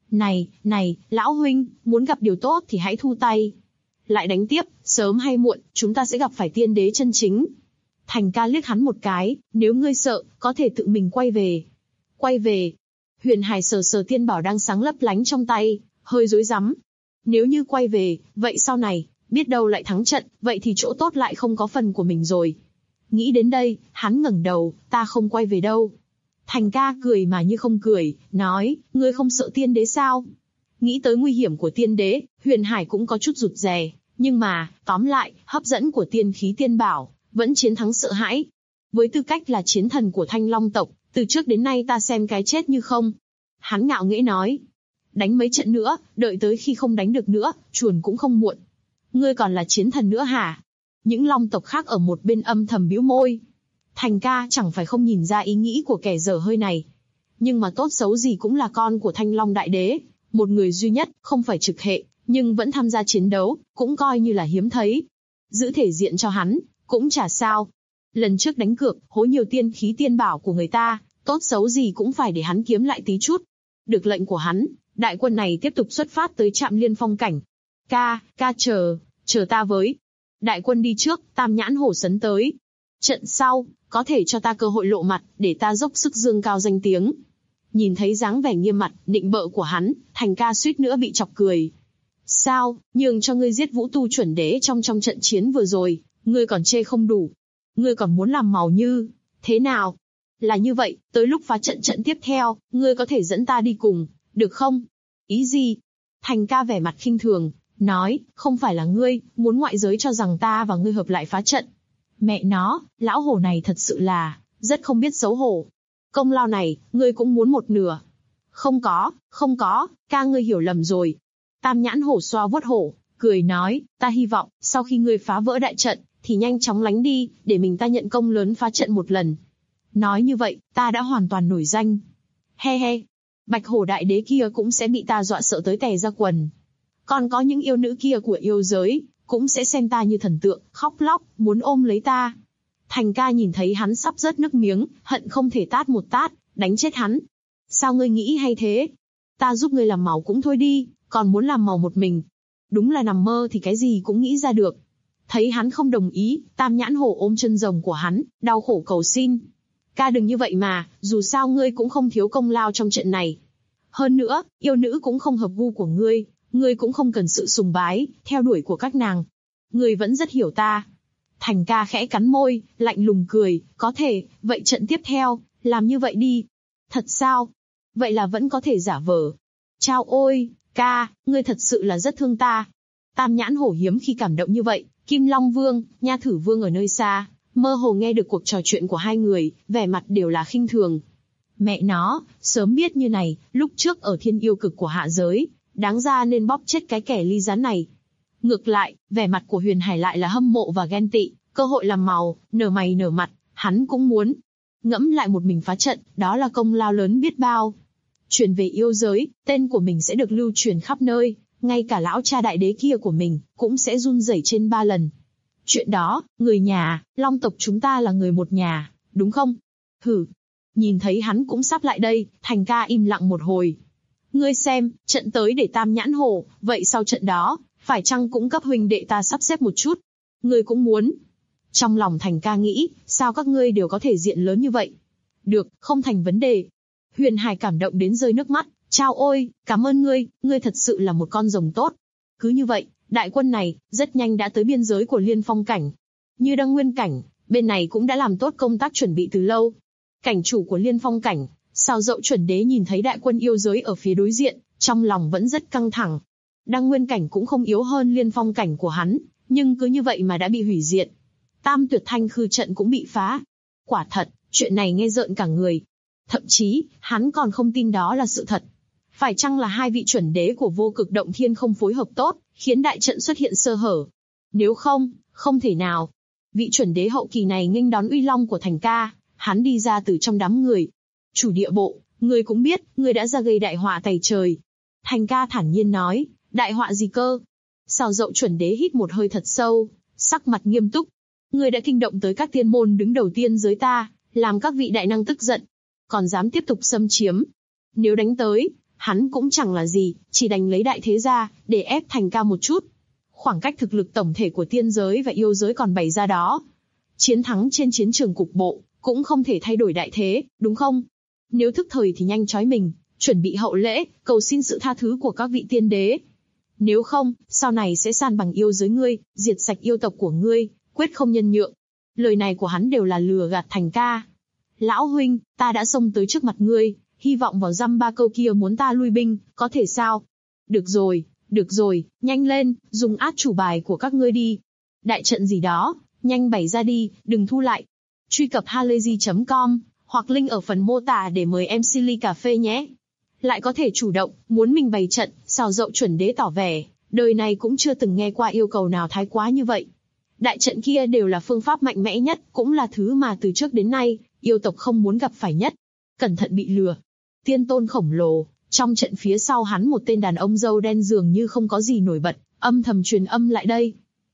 Này, lão huynh, muốn gặp điều tốt thì hãy thu tay. Lại đánh tiếp, sớm hay muộn, chúng ta sẽ gặp phải tiên đế chân chính. Thành ca liếc hắn một cái, nếu ngươi sợ, có thể tự mình quay về. Quay về. Huyền Hải sờ sờ tiên bảo đang sáng lấp lánh trong tay, hơi rối rắm. Nếu như quay về, vậy sau này, biết đâu lại thắng trận, vậy thì chỗ tốt lại không có phần của mình rồi. Nghĩ đến đây, hắn ngẩng đầu, ta không quay về đâu. Thành ca cười mà như không cười, nói, ngươi không sợ tiên đế sao? Nghĩ tới nguy hiểm của tiên đế, Huyền Hải cũng có chút rụt rè, nhưng mà, tóm lại, hấp dẫn của tiên khí tiên bảo, vẫn chiến thắng sợ hãi. Với tư cách là chiến thần của Thanh Long tộc, từ trước đến nay ta xem cái chết như không. Hắn ngạo nghễ nói, đánh mấy trận nữa, đợi tới khi không đánh được nữa, chuồn cũng không muộn. Ngươi còn là chiến thần nữa hả? Những Long tộc khác ở một bên âm thầm bĩu môi. Thành ca chẳng phải không nhìn ra ý nghĩ của kẻ dở hơi này. Nhưng mà tốt xấu gì cũng là con của Thanh Long Đại Đế, một người duy nhất, không phải trực hệ, nhưng vẫn tham gia chiến đấu, cũng coi như là hiếm thấy. Giữ thể diện cho hắn, cũng chả sao. Lần trước đánh cược, hối nhiều tiên khí tiên bảo của người ta, tốt xấu gì cũng phải để hắn kiếm lại tí chút. Được lệnh của hắn, đại quân này tiếp tục xuất phát tới trạm Liên Phong cảnh. Ca chờ ta với. Đại quân đi trước, Tam Nhãn Hổ sấn tới. Trận sau, có thể cho ta cơ hội lộ mặt, để ta dốc sức dương cao danh tiếng. Nhìn thấy dáng vẻ nghiêm mặt, nịnh bợ của hắn, Thành ca suýt nữa bị chọc cười. Sao, nhường cho ngươi giết Vũ Tu chuẩn đế trong trận chiến vừa rồi, ngươi còn chê không đủ. Ngươi còn muốn làm màu như, thế nào? Là như vậy, tới lúc phá trận tiếp theo, ngươi có thể dẫn ta đi cùng, được không? Ý gì? Thành ca vẻ mặt khinh thường, nói, không phải là ngươi, muốn ngoại giới cho rằng ta và ngươi hợp lại phá trận. Mẹ nó, lão hổ này thật sự là, rất không biết xấu hổ. Công lao này, ngươi cũng muốn một nửa. Không có, ca ngươi hiểu lầm rồi. Tam Nhãn Hổ xoa vuốt hổ, cười nói, ta hy vọng, sau khi ngươi phá vỡ đại trận, thì nhanh chóng lánh đi, để mình ta nhận công lớn phá trận một lần. Nói như vậy, ta đã hoàn toàn nổi danh. He, Bạch Hổ Đại Đế kia cũng sẽ bị ta dọa sợ tới tè ra quần. Còn có những yêu nữ kia của yêu giới, cũng sẽ xem ta như thần tượng, khóc lóc, muốn ôm lấy ta. Thành ca nhìn thấy hắn sắp rớt nước miếng, hận không thể tát một tát, đánh chết hắn. Sao ngươi nghĩ hay thế? Ta giúp ngươi làm màu cũng thôi đi, còn muốn làm màu một mình. Đúng là nằm mơ thì cái gì cũng nghĩ ra được. Thấy hắn không đồng ý, Tam Nhãn Hổ ôm chân rồng của hắn, đau khổ cầu xin. Ca đừng như vậy mà, dù sao ngươi cũng không thiếu công lao trong trận này. Hơn nữa, yêu nữ cũng không hợp gu của ngươi cũng không cần sự sùng bái, theo đuổi của các nàng. Ngươi vẫn rất hiểu ta. Thành ca khẽ cắn môi, lạnh lùng cười, có thể, vậy trận tiếp theo, làm như vậy đi. Thật sao? Vậy là vẫn có thể giả vờ. Chao ôi, ca, ngươi thật sự là rất thương ta. Tam Nhãn Hổ hiếm khi cảm động như vậy, Kim Long Vương, Nha Thử Vương ở nơi xa, mơ hồ nghe được cuộc trò chuyện của hai người, vẻ mặt đều là khinh thường. Mẹ nó, sớm biết như này, lúc trước ở thiên yêu cực của hạ giới, đáng ra nên bóp chết cái kẻ ly gián này. Ngược lại, vẻ mặt của Huyền Hải lại là hâm mộ và ghen tị, cơ hội làm màu, nở mày nở mặt, hắn cũng muốn. Ngẫm lại một mình phá trận, đó là công lao lớn biết bao. Truyền về yêu giới, tên của mình sẽ được lưu truyền khắp nơi, ngay cả lão cha đại đế kia của mình, cũng sẽ run rẩy trên 3 lần. Chuyện đó, người nhà, Long tộc chúng ta là người một nhà, đúng không? Hử. Nhìn thấy hắn cũng sắp lại đây, Thành ca im lặng một hồi. Ngươi xem, trận tới để Tam Nhãn Hổ, vậy sau trận đó, phải chăng cũng cấp huynh đệ ta sắp xếp một chút? Ngươi cũng muốn. Trong lòng Thành ca nghĩ, sao các ngươi đều có thể diện lớn như vậy? Được, không thành vấn đề. Huyền Hải cảm động đến rơi nước mắt, chao ôi, cảm ơn ngươi thật sự là một con rồng tốt. Cứ như vậy, đại quân này, rất nhanh đã tới biên giới của Liên Phong cảnh. Như Đăng Nguyên cảnh, bên này cũng đã làm tốt công tác chuẩn bị từ lâu. Cảnh chủ của Liên Phong cảnh, Sào Dậu Chuẩn Đế nhìn thấy đại quân yêu giới ở phía đối diện, trong lòng vẫn rất căng thẳng. Đăng Nguyên cảnh cũng không yếu hơn Liên Phong cảnh của hắn, nhưng cứ như vậy mà đã bị hủy diệt. Tam Tuyệt Thanh Khư trận cũng bị phá. Quả thật, chuyện này nghe rợn cả người. Thậm chí, hắn còn không tin đó là sự thật. Phải chăng là hai vị chuẩn đế của Vô Cực Động Thiên không phối hợp tốt, khiến đại trận xuất hiện sơ hở? Nếu không, không thể nào. Vị chuẩn đế hậu kỳ này nghênh đón uy long của Thành Ca, hắn đi ra từ trong đám người. Chủ địa bộ, ngươi cũng biết, ngươi đã ra gây đại họa tày trời. Thành Ca thản nhiên nói, đại họa gì cơ? Sào Dậu Chuẩn Đế hít một hơi thật sâu, sắc mặt nghiêm túc. Ngươi đã kinh động tới các tiên môn đứng đầu tiên giới ta, làm các vị đại năng tức giận, còn dám tiếp tục xâm chiếm. Nếu đánh tới, hắn cũng chẳng là gì, chỉ đành lấy đại thế ra, để ép Thành Ca một chút. Khoảng cách thực lực tổng thể của tiên giới và yêu giới còn bày ra đó. Chiến thắng trên chiến trường cục bộ, cũng không thể thay đổi đại thế, đúng không? Nếu thức thời thì nhanh chói mình, chuẩn bị hậu lễ, cầu xin sự tha thứ của các vị tiên đế. Nếu không, sau này sẽ san bằng yêu giới ngươi, diệt sạch yêu tộc của ngươi, quyết không nhân nhượng. Lời này của hắn đều là lừa gạt Thành Ca. Lão huynh, ta đã xông tới trước mặt ngươi, hy vọng vào dăm ba câu kia muốn ta lui binh, có thể sao? Được rồi, nhanh lên, dùng át chủ bài của các ngươi đi. Đại trận gì đó, nhanh bày ra đi, đừng thu lại. Truy cập halayzi.com, hoặc link ở phần mô tả để mời em Silly Cà Phê nhé. Lại có thể chủ động, muốn mình bày trận, Sào Dậu Chuẩn Đế tỏ vẻ, đời này cũng chưa từng nghe qua yêu cầu nào thái quá như vậy. Đại trận kia đều là phương pháp mạnh mẽ nhất, cũng là thứ mà từ trước đến nay, yêu tộc không muốn gặp phải nhất. Cẩn thận bị lừa. Tiên tôn khổng lồ, trong trận phía sau hắn một tên đàn ông râu đen dường như không có gì nổi bật, âm thầm truyền âm lại đây.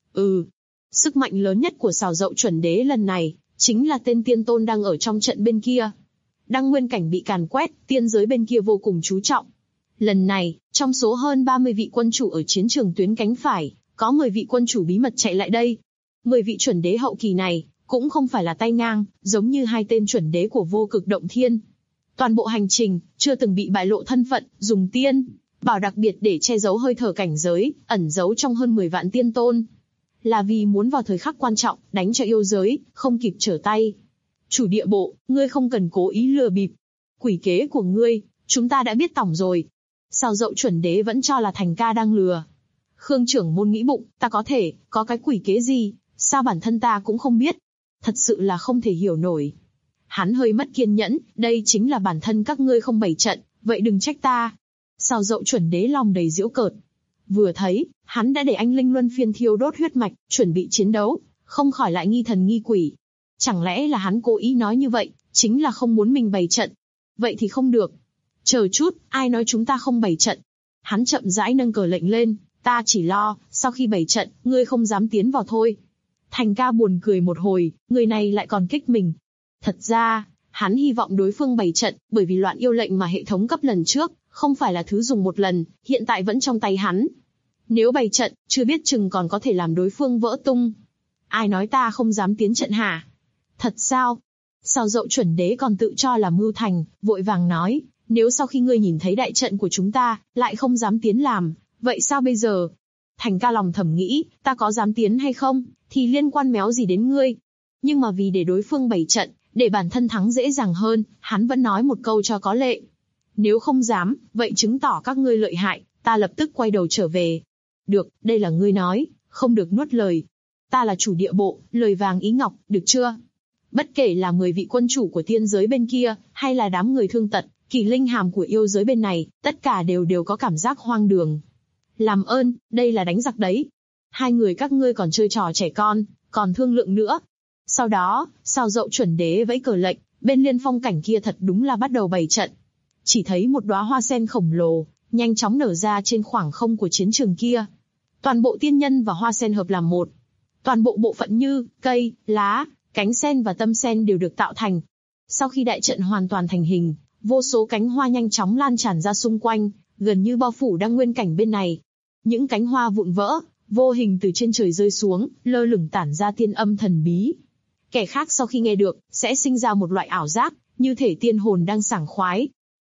Sức mạnh lớn nhất của Sào Dậu Chuẩn Đế lần này, chính là tên tiên tôn đang ở trong trận bên kia. Đăng Nguyên cảnh bị càn quét, tiên giới bên kia vô cùng chú trọng. Lần này, trong số hơn 30 vị quân chủ ở chiến trường tuyến cánh phải, có 10 vị quân chủ bí mật chạy lại đây. 10 vị chuẩn đế hậu kỳ này, cũng không phải là tay ngang, giống như hai tên chuẩn đế của Vô Cực Động Thiên. Toàn bộ hành trình, chưa từng bị bại lộ thân phận, dùng tiên bảo đặc biệt để che giấu hơi thở cảnh giới, ẩn giấu trong hơn 10 vạn tiên tôn. Là vì muốn vào thời khắc quan trọng, đánh cho yêu giới, không kịp trở tay. Chủ địa bộ, ngươi không cần cố ý lừa bịp. Quỷ kế của ngươi, chúng ta đã biết tỏng rồi. Sào Dậu Chuẩn Đế vẫn cho là Thành Ca đang lừa. Khương trưởng môn nghĩ bụng, ta có cái quỷ kế gì, sao bản thân ta cũng không biết. Thật sự là không thể hiểu nổi. Hắn hơi mất kiên nhẫn, đây chính là bản thân các ngươi không bày trận, vậy đừng trách ta. Sào Dậu Chuẩn Đế lòng đầy giễu cợt. Vừa thấy, hắn đã để anh linh luân phiên thiêu đốt huyết mạch, chuẩn bị chiến đấu, không khỏi lại nghi thần nghi quỷ. Chẳng lẽ là hắn cố ý nói như vậy, chính là không muốn mình bày trận. Vậy thì không được. Chờ chút, ai nói chúng ta không bày trận? Hắn chậm rãi nâng cờ lệnh lên, ta chỉ lo, sau khi bày trận, ngươi không dám tiến vào thôi. Thành Ca buồn cười một hồi, người này lại còn kích mình. Thật ra, hắn hy vọng đối phương bày trận, bởi vì loạn yêu lệnh mà hệ thống cấp lần trước, không phải là thứ dùng một lần, hiện tại vẫn trong tay hắn. Nếu bày trận, chưa biết chừng còn có thể làm đối phương vỡ tung. Ai nói ta không dám tiến trận hả? Thật sao? Sào Dậu Chuẩn Đế còn tự cho là mưu thành, vội vàng nói, nếu sau khi ngươi nhìn thấy đại trận của chúng ta, lại không dám tiến làm, vậy sao bây giờ? Thành Ca lòng thầm nghĩ, ta có dám tiến hay không, thì liên quan méo gì đến ngươi. Nhưng mà vì để đối phương bày trận, để bản thân thắng dễ dàng hơn, hắn vẫn nói một câu cho có lệ. Nếu không dám, vậy chứng tỏ các ngươi lợi hại, ta lập tức quay đầu trở về. Được, đây là ngươi nói, không được nuốt lời. Ta là chủ địa bộ, lời vàng ý ngọc, được chưa? Bất kể là 10 vị quân chủ của tiên giới bên kia, hay là đám người thương tật, kỳ linh hàm của yêu giới bên này, tất cả đều có cảm giác hoang đường. Làm ơn, đây là đánh giặc đấy. Hai người các ngươi còn chơi trò trẻ con, còn thương lượng nữa. Sau đó, Sào Dậu Chuẩn Đế vẫy cờ lệnh, bên Liên Phong cảnh kia thật đúng là bắt đầu bày trận. Chỉ thấy một đóa hoa sen khổng lồ, nhanh chóng nở ra trên khoảng không của chiến trường kia. Toàn bộ tiên nhân và hoa sen hợp làm một. Toàn bộ bộ phận như, cây, lá, cánh sen và tâm sen đều được tạo thành. Sau khi đại trận hoàn toàn thành hình, vô số cánh hoa nhanh chóng lan tràn ra xung quanh, gần như bao phủ Đăng Nguyên cảnh bên này. Những cánh hoa vụn vỡ, vô hình từ trên trời rơi xuống, lơ lửng tản ra tiên âm thần bí. Kẻ khác sau khi nghe được, sẽ sinh ra một loại ảo giác, như thể tiên hồn đang sảng khoái.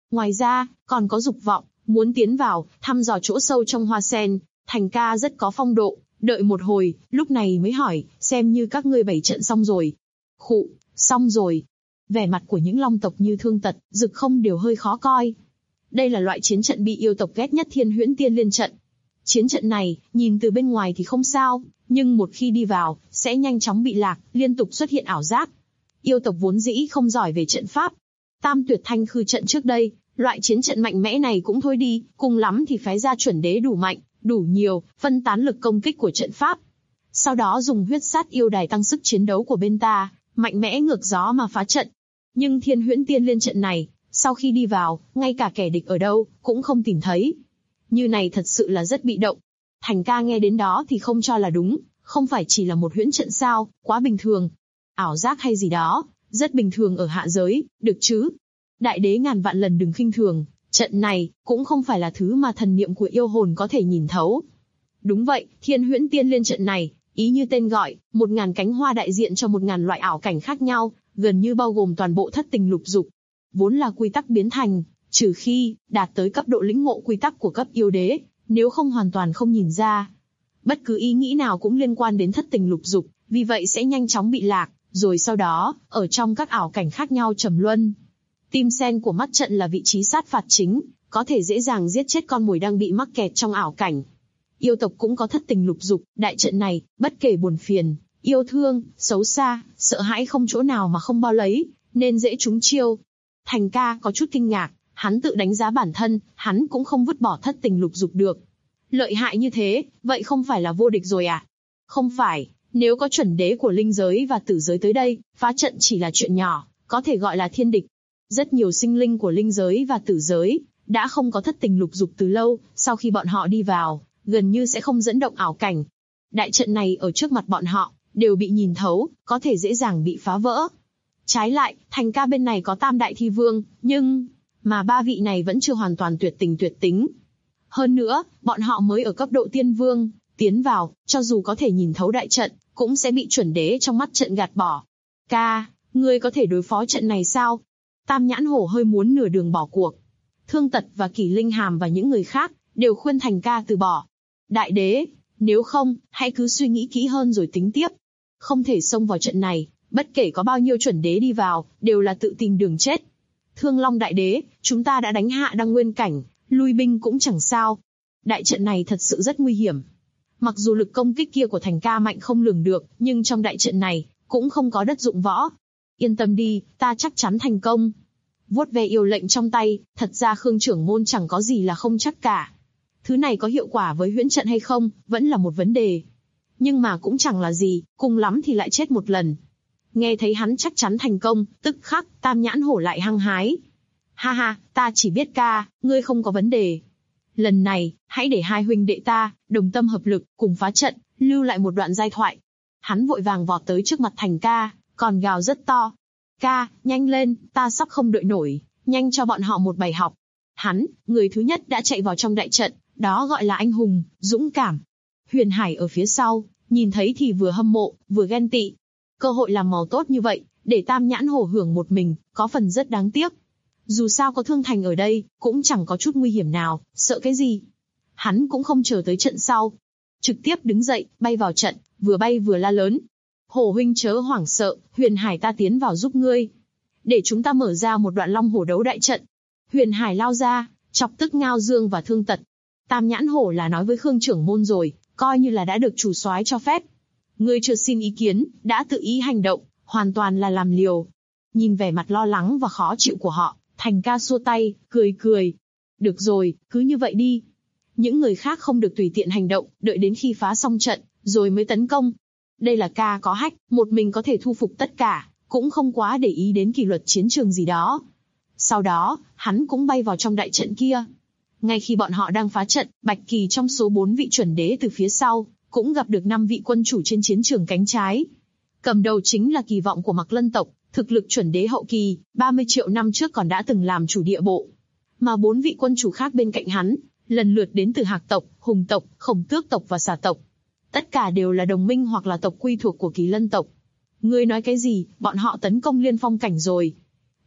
Ngoài ra, còn có dục vọng, muốn tiến vào, thăm dò chỗ sâu trong hoa sen. Thành ca rất có phong độ, đợi một hồi, lúc này mới hỏi, xem như các ngươi bày trận xong rồi. Khụ, xong rồi. Vẻ mặt của những long tộc như Thương Tật, Dực Không đều hơi khó coi. Đây là loại chiến trận bị yêu tộc ghét nhất Thiên Huyễn Tiên Liên trận. Chiến trận này, nhìn từ bên ngoài thì không sao, nhưng một khi đi vào, sẽ nhanh chóng bị lạc, liên tục xuất hiện ảo giác. Yêu tộc vốn dĩ không giỏi về trận pháp. Tam Tuyệt Thanh Khư trận trước đây, loại chiến trận mạnh mẽ này cũng thôi đi, cùng lắm thì phái ra chuẩn đế đủ mạnh, đủ nhiều, phân tán lực công kích của trận pháp. Sau đó dùng huyết sát yêu đài tăng sức chiến đấu của bên ta, mạnh mẽ ngược gió mà phá trận. Nhưng Thiên Huyễn Tiên Liên trận này, sau khi đi vào, ngay cả kẻ địch ở đâu, cũng không tìm thấy. Như này thật sự là rất bị động. Thành ca nghe đến đó thì không cho là đúng, không phải chỉ là một huyễn trận sao, quá bình thường. Ảo giác hay gì đó, rất bình thường ở hạ giới, được chứ. Đại đế ngàn vạn lần đừng khinh thường, trận này, cũng không phải là thứ mà thần niệm của yêu hồn có thể nhìn thấu. Đúng vậy, Thiên Huyễn Tiên Liên trận này, ý như tên gọi, 1000 cánh hoa đại diện cho 1000 loại ảo cảnh khác nhau, gần như bao gồm toàn bộ thất tình lục dục. Vốn là quy tắc biến thành, trừ khi đạt tới cấp độ lĩnh ngộ quy tắc của cấp yêu đế, nếu không hoàn toàn không nhìn ra. Bất cứ ý nghĩ nào cũng liên quan đến thất tình lục dục, vì vậy sẽ nhanh chóng bị lạc, rồi sau đó, ở trong các ảo cảnh khác nhau trầm luân. Tim sen của mắt trận là vị trí sát phạt chính, có thể dễ dàng giết chết con mồi đang bị mắc kẹt trong ảo cảnh. Yêu tộc cũng có thất tình lục dục, đại trận này, bất kể buồn phiền, yêu thương, xấu xa, sợ hãi không chỗ nào mà không bao lấy, nên dễ trúng chiêu. Thành ca có chút kinh ngạc, hắn tự đánh giá bản thân, hắn cũng không vứt bỏ thất tình lục dục được. Lợi hại như thế, vậy không phải là vô địch rồi à? Không phải, nếu có chuẩn đế của linh giới và tử giới tới đây, phá trận chỉ là chuyện nhỏ, có thể gọi là thiên địch. Rất nhiều sinh linh của linh giới và tử giới, đã không có thất tình lục dục từ lâu, sau khi bọn họ đi vào, gần như sẽ không dẫn động ảo cảnh. Đại trận này ở trước mặt bọn họ, đều bị nhìn thấu, có thể dễ dàng bị phá vỡ. Trái lại, thành ca bên này có tam đại thi vương, nhưng mà ba vị này vẫn chưa hoàn toàn tuyệt tình tuyệt tính. Hơn nữa, bọn họ mới ở cấp độ tiên vương, tiến vào, cho dù có thể nhìn thấu đại trận, cũng sẽ bị chuẩn đế trong mắt trận gạt bỏ. Ca, ngươi có thể đối phó trận này sao? Tam Nhãn Hổ hơi muốn nửa đường bỏ cuộc. Thương Tật và Kỷ Linh Hàm và những người khác, đều khuyên thành ca từ bỏ. Đại đế, nếu không, hãy cứ suy nghĩ kỹ hơn rồi tính tiếp. Không thể xông vào trận này, bất kể có bao nhiêu chuẩn đế đi vào, đều là tự tìm đường chết. Thương Long đại đế, chúng ta đã đánh hạ Đăng Nguyên cảnh, lui binh cũng chẳng sao. Đại trận này thật sự rất nguy hiểm. Mặc dù lực công kích kia của thành ca mạnh không lường được, nhưng trong đại trận này, cũng không có đất dụng võ. Yên tâm đi, ta chắc chắn thành công. Vuốt ve yêu lệnh trong tay, thật ra Khương trưởng môn chẳng có gì là không chắc cả. Thứ này có hiệu quả với huyễn trận hay không, vẫn là một vấn đề. Nhưng mà cũng chẳng là gì, cùng lắm thì lại chết một lần. Nghe thấy hắn chắc chắn thành công, tức khắc, Tam Nhãn Hổ lại hăng hái. Ha ha, ta chỉ biết ca, ngươi không có vấn đề. Lần này, hãy để hai huynh đệ ta, đồng tâm hợp lực, cùng phá trận, lưu lại một đoạn giai thoại. Hắn vội vàng vọt tới trước mặt thành ca, còn gào rất to. Ca, nhanh lên, ta sắp không đợi nổi, nhanh cho bọn họ một bài học. Hắn, người thứ nhất đã chạy vào trong đại trận, đó gọi là anh hùng, dũng cảm. Huyền Hải ở phía sau, nhìn thấy thì vừa hâm mộ, vừa ghen tị. Cơ hội làm màu tốt như vậy, để Tam Nhãn Hổ hưởng một mình, có phần rất đáng tiếc. Dù sao có Thương Thành ở đây, cũng chẳng có chút nguy hiểm nào, sợ cái gì. Hắn cũng không chờ tới trận sau. Trực tiếp đứng dậy, bay vào trận, vừa bay vừa la lớn. Hổ huynh chớ hoảng sợ, Huyền Hải ta tiến vào giúp ngươi. Để chúng ta mở ra một đoạn long hổ đấu đại trận. Huyền Hải lao ra, chọc tức Ngao Dương và Thương Tật. Tam Nhãn Hổ là nói với Khương trưởng môn rồi, coi như là đã được chủ soái cho phép. Ngươi chưa xin ý kiến, đã tự ý hành động, hoàn toàn là làm liều. Nhìn vẻ mặt lo lắng và khó chịu của họ, thành ca xua tay, cười cười. Được rồi, cứ như vậy đi. Những người khác không được tùy tiện hành động, đợi đến khi phá xong trận, rồi mới tấn công. Đây là ca có hách, một mình có thể thu phục tất cả, cũng không quá để ý đến kỷ luật chiến trường gì đó. Sau đó, hắn cũng bay vào trong đại trận kia. Ngay khi bọn họ đang phá trận, Bạch Kỳ trong số 4 vị chuẩn đế từ phía sau, cũng gặp được 5 vị quân chủ trên chiến trường cánh trái. Cầm đầu chính là Kỳ Vọng của Mạc Lân tộc, thực lực chuẩn đế hậu kỳ, 30 triệu năm trước còn đã từng làm chủ địa bộ. Mà 4 vị quân chủ khác bên cạnh hắn, lần lượt đến từ Hạc tộc, Hùng tộc, Khổng Tước tộc và Xà tộc. Tất cả đều là đồng minh hoặc là tộc quy thuộc của Kỳ Lân tộc. Ngươi nói cái gì, bọn họ tấn công Liên Phong cảnh rồi.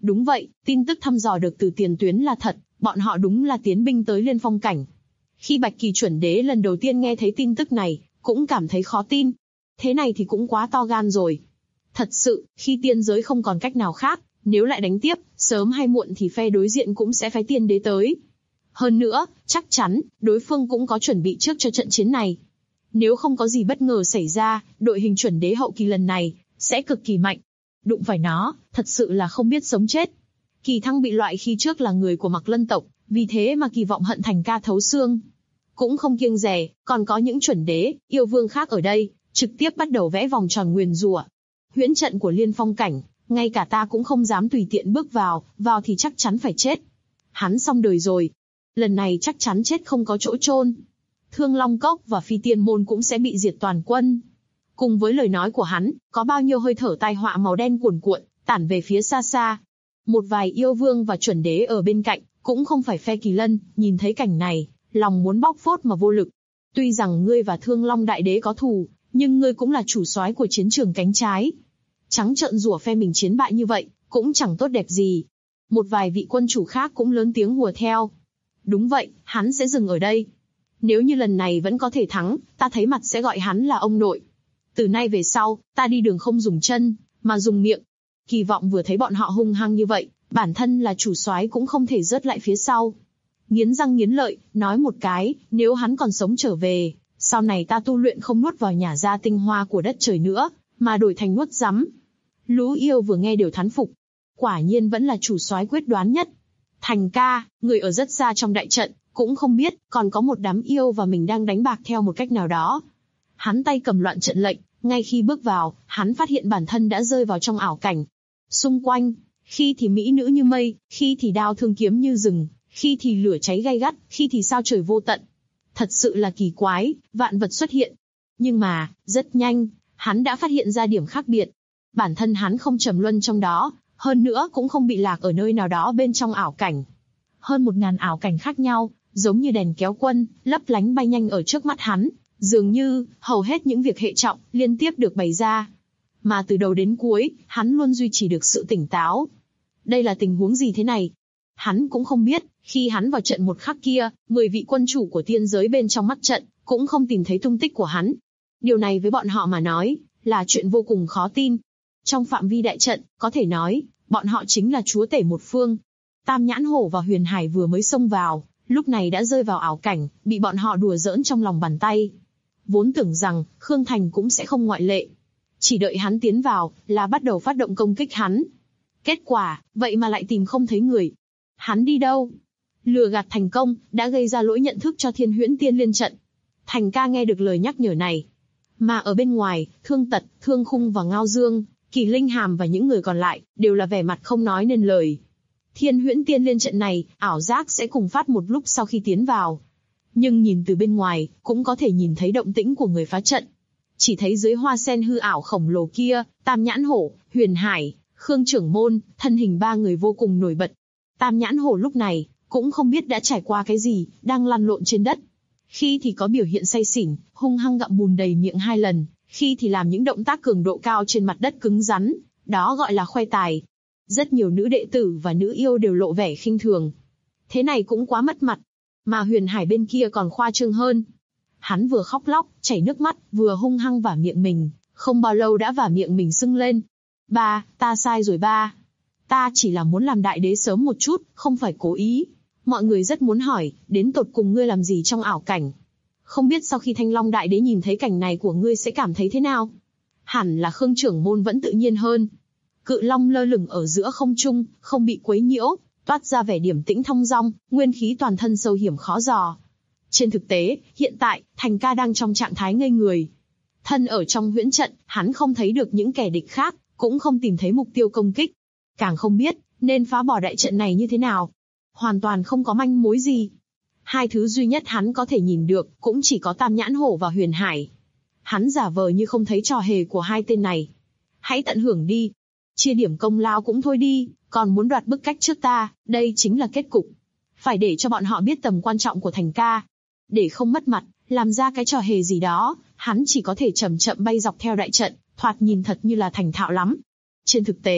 Đúng vậy, tin tức thăm dò được từ tiền tuyến là thật, bọn họ đúng là tiến binh tới Liên Phong cảnh. Khi Bạch Kỳ chuẩn đế lần đầu tiên nghe thấy tin tức này, cũng cảm thấy khó tin. Thế này thì cũng quá to gan rồi. Thật sự, khi tiên giới không còn cách nào khác, nếu lại đánh tiếp, sớm hay muộn thì phe đối diện cũng sẽ phái tiên đế tới. Hơn nữa, chắc chắn, đối phương cũng có chuẩn bị trước cho trận chiến này. Nếu không có gì bất ngờ xảy ra, đội hình chuẩn đế hậu kỳ lần này sẽ cực kỳ mạnh. Đụng phải nó, thật sự là không biết sống chết. Kỳ Thăng bị loại khi trước là người của Mạc Lân tộc, vì thế mà kỳ vọng hận Thành Ca thấu xương. Cũng không kiêng dè, còn có những chuẩn đế, yêu vương khác ở đây, trực tiếp bắt đầu vẽ vòng tròn nguyền rủa. Huyễn trận của Liên Phong cảnh, ngay cả ta cũng không dám tùy tiện bước vào thì chắc chắn phải chết. Hắn xong đời rồi. Lần này chắc chắn chết không có chỗ chôn. Thương Long Cốc và Phi Tiên Môn cũng sẽ bị diệt toàn quân. Cùng với lời nói của hắn, có bao nhiêu hơi thở tai họa màu đen cuồn cuộn, tản về phía xa xa. Một vài yêu vương và chuẩn đế ở bên cạnh, cũng không phải phe Kỳ Lân, nhìn thấy cảnh này, lòng muốn bóc phốt mà vô lực. Tuy rằng ngươi và Thương Long Đại Đế có thù, nhưng ngươi cũng là chủ soái của chiến trường cánh trái. Trắng trợn rủa phe mình chiến bại như vậy, cũng chẳng tốt đẹp gì. Một vài vị quân chủ khác cũng lớn tiếng hùa theo. Đúng vậy, hắn sẽ dừng ở đây. Nếu như lần này vẫn có thể thắng, ta thấy mặt sẽ gọi hắn là ông nội. Từ nay về sau, ta đi đường không dùng chân, mà dùng miệng. Kỳ vọng vừa thấy bọn họ hung hăng như vậy, bản thân là chủ soái cũng không thể rớt lại phía sau. Nghiến răng nghiến lợi, nói một cái, nếu hắn còn sống trở về, sau này ta tu luyện không nuốt vào nhả ra tinh hoa của đất trời nữa, mà đổi thành nuốt rắm. Lũ yêu vừa nghe đều thán phục. Quả nhiên vẫn là chủ soái quyết đoán nhất. Thành Ca, người ở rất xa trong đại trận, cũng không biết, còn có một đám yêu và mình đang đánh bạc theo một cách nào đó. Hắn tay cầm loạn trận lệnh, ngay khi bước vào, hắn phát hiện bản thân đã rơi vào trong ảo cảnh. Xung quanh, khi thì mỹ nữ như mây, khi thì đao thương kiếm như rừng, khi thì lửa cháy gay gắt, khi thì sao trời vô tận. Thật sự là kỳ quái, vạn vật xuất hiện. Nhưng mà, rất nhanh, hắn đã phát hiện ra điểm khác biệt. Bản thân hắn không trầm luân trong đó, hơn nữa cũng không bị lạc ở nơi nào đó bên trong ảo cảnh. Hơn 1000 ảo cảnh khác nhau, giống như đèn kéo quân, lấp lánh bay nhanh ở trước mắt hắn, dường như, hầu hết những việc hệ trọng, liên tiếp được bày ra. Mà từ đầu đến cuối, hắn luôn duy trì được sự tỉnh táo. Đây là tình huống gì thế này? Hắn cũng không biết, khi hắn vào trận một khắc kia, 10 vị quân chủ của tiên giới bên trong mắt trận, cũng không tìm thấy tung tích của hắn. Điều này với bọn họ mà nói, là chuyện vô cùng khó tin. Trong phạm vi đại trận, có thể nói, bọn họ chính là chúa tể một phương. Tam Nhãn Hổ và Huyền Hải vừa mới xông vào, lúc này đã rơi vào ảo cảnh, bị bọn họ đùa giỡn trong lòng bàn tay. Vốn tưởng rằng, Khương Thành cũng sẽ không ngoại lệ. Chỉ đợi hắn tiến vào, là bắt đầu phát động công kích hắn. Kết quả, vậy mà lại tìm không thấy người. Hắn đi đâu? Lừa gạt thành công, đã gây ra lỗi nhận thức cho Thiên Huyễn Tiên Liên trận. Thành Ca nghe được lời nhắc nhở này. Mà ở bên ngoài, Thương Tật, Thương Khung và Ngao Dương, Kỳ Linh Hàm và những người còn lại, đều là vẻ mặt không nói nên lời. Thiên Huyễn Tiên Liên trận này, ảo giác sẽ cùng phát một lúc sau khi tiến vào. Nhưng nhìn từ bên ngoài, cũng có thể nhìn thấy động tĩnh của người phá trận. Chỉ thấy dưới hoa sen hư ảo khổng lồ kia, Tam Nhãn Hổ, Huyền Hải, Khương Trưởng Môn, thân hình 3 người vô cùng nổi bật. Tam Nhãn Hổ lúc này, cũng không biết đã trải qua cái gì, đang lăn lộn trên đất. Khi thì có biểu hiện say xỉn, hung hăng gặm bùn đầy miệng 2 lần, khi thì làm những động tác cường độ cao trên mặt đất cứng rắn, đó gọi là khoe tài. Rất nhiều nữ đệ tử và nữ yêu đều lộ vẻ khinh thường. Thế này cũng quá mất mặt. Mà Huyền Hải bên kia còn khoa trương hơn. Hắn vừa khóc lóc, chảy nước mắt, vừa hung hăng vả miệng mình, không bao lâu đã vả miệng mình sưng lên. Ba, ta sai rồi ba. Ta chỉ là muốn làm đại đế sớm một chút, không phải cố ý. Mọi người rất muốn hỏi, đến tột cùng ngươi làm gì trong ảo cảnh? Không biết sau khi Thanh Long đại đế nhìn thấy cảnh này của ngươi sẽ cảm thấy thế nào? Hẳn là Khương Trưởng Môn vẫn tự nhiên hơn. Cự long lơ lửng ở giữa không trung, không bị quấy nhiễu, toát ra vẻ điềm tĩnh thong dong, nguyên khí toàn thân sâu hiểm khó dò. Trên thực tế, hiện tại, Thành Ca đang trong trạng thái ngây người. Thân ở trong huyễn trận, hắn không thấy được những kẻ địch khác, cũng không tìm thấy mục tiêu công kích. Càng không biết, nên phá bỏ đại trận này như thế nào. Hoàn toàn không có manh mối gì. Hai thứ duy nhất hắn có thể nhìn được, cũng chỉ có Tam Nhãn Hổ và Huyền Hải. Hắn giả vờ như không thấy trò hề của hai tên này. Hãy tận hưởng đi. Chia điểm công lao cũng thôi đi, còn muốn đoạt bức cách trước ta, đây chính là kết cục. Phải để cho bọn họ biết tầm quan trọng của Thành Ca. Để không mất mặt, làm ra cái trò hề gì đó, hắn chỉ có thể chậm chậm bay dọc theo đại trận, thoạt nhìn thật như là thành thạo lắm. Trên thực tế,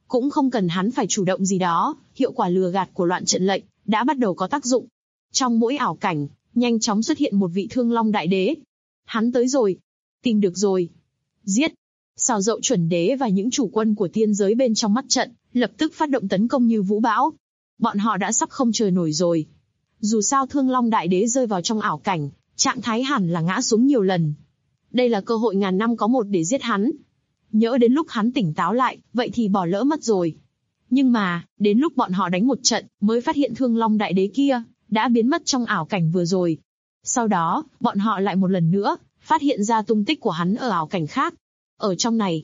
Cũng không cần hắn phải chủ động gì đó, hiệu quả lừa gạt của loạn trận lệnh đã bắt đầu có tác dụng. Trong mỗi ảo cảnh, nhanh chóng xuất hiện một vị Thương Long Đại Đế. Hắn tới rồi. Tìm được rồi. Giết. Sào Dậu chuẩn đế và những chủ quân của tiên giới bên trong mắt trận, lập tức phát động tấn công như vũ bão. Bọn họ đã sắp không chờ nổi rồi. Dù sao Thương Long Đại Đế rơi vào trong ảo cảnh, trạng thái hẳn là ngã xuống nhiều lần. Đây là cơ hội ngàn năm có một để giết hắn. Nhỡ đến lúc hắn tỉnh táo lại, vậy thì bỏ lỡ mất rồi. Nhưng mà, đến lúc bọn họ đánh một trận, mới phát hiện Thương Long Đại Đế kia đã biến mất trong ảo cảnh vừa rồi. Sau đó, bọn họ lại một lần nữa phát hiện ra tung tích của hắn ở ảo cảnh khác. Ở trong này,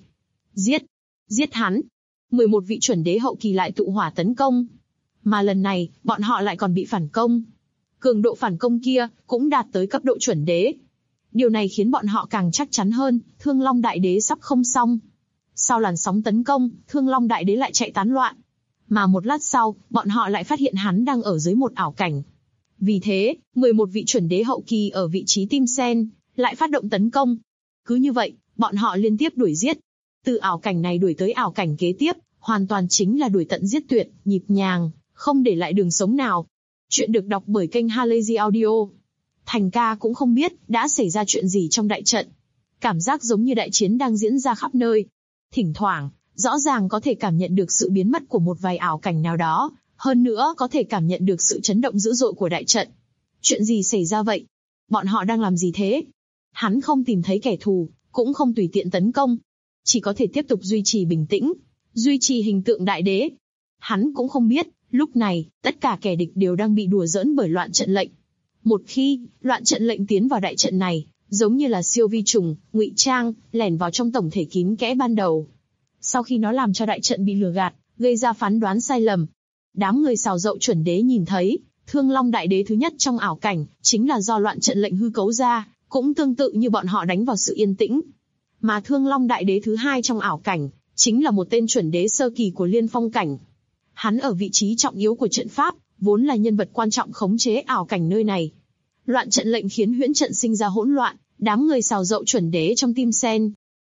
giết hắn. 11 vị chuẩn đế hậu kỳ lại tụ hỏa tấn công. Mà lần này, bọn họ lại còn bị phản công. Cường độ phản công kia cũng đạt tới cấp độ chuẩn đế. Điều này khiến bọn họ càng chắc chắn hơn, Thương Long Đại Đế sắp không xong. Sau làn sóng tấn công, Thương Long Đại Đế lại chạy tán loạn. Mà một lát sau, bọn họ lại phát hiện hắn đang ở dưới một ảo cảnh. Vì thế, 11 vị chuẩn đế hậu kỳ ở vị trí tim sen, lại phát động tấn công. Cứ như vậy, bọn họ liên tiếp đuổi giết. Từ ảo cảnh này đuổi tới ảo cảnh kế tiếp, hoàn toàn chính là đuổi tận giết tuyệt, nhịp nhàng, không để lại đường sống nào. Chuyện được đọc bởi kênh Halazy Audio. Thành ca cũng không biết đã xảy ra chuyện gì trong đại trận. Cảm giác giống như đại chiến đang diễn ra khắp nơi. Thỉnh thoảng, rõ ràng có thể cảm nhận được sự biến mất của một vài ảo cảnh nào đó, hơn nữa có thể cảm nhận được sự chấn động dữ dội của đại trận. Chuyện gì xảy ra vậy? Bọn họ đang làm gì thế? Hắn không tìm thấy kẻ thù, cũng không tùy tiện tấn công. Chỉ có thể tiếp tục duy trì bình tĩnh, duy trì hình tượng đại đế. Hắn cũng không biết, lúc này, tất cả kẻ địch đều đang bị đùa giỡn bởi loạn trận lệnh. Một khi, loạn trận lệnh tiến vào đại trận này, giống như là siêu vi trùng, ngụy trang, lẻn vào trong tổng thể kín kẽ ban đầu. Sau khi nó làm cho đại trận bị lừa gạt, gây ra phán đoán sai lầm. Đám người Sào Dậu chuẩn đế nhìn thấy, Thương Long Đại Đế thứ nhất trong ảo cảnh, chính là do loạn trận lệnh hư cấu ra, cũng tương tự như bọn họ đánh vào sự yên tĩnh. Mà Thương Long Đại Đế thứ hai trong ảo cảnh, chính là một tên chuẩn đế sơ kỳ của Liên Phong cảnh. Hắn ở vị trí trọng yếu của trận pháp, vốn là nhân vật quan trọng khống chế ảo cảnh nơi này. Loạn trận lệnh khiến huyễn trận sinh ra hỗn loạn, đám người Sào Dậu chuẩn đế trong tim sen.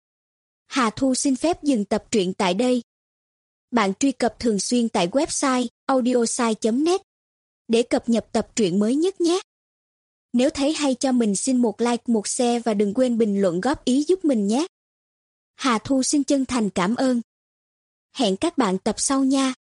Hà Thu xin phép dừng tập truyện tại đây. Bạn truy cập thường xuyên tại website audiosai.net để cập nhật tập truyện mới nhất nhé. Nếu thấy hay cho mình xin một like, một share và đừng quên bình luận góp ý giúp mình nhé. Hà Thu xin chân thành cảm ơn. Hẹn các bạn tập sau nha.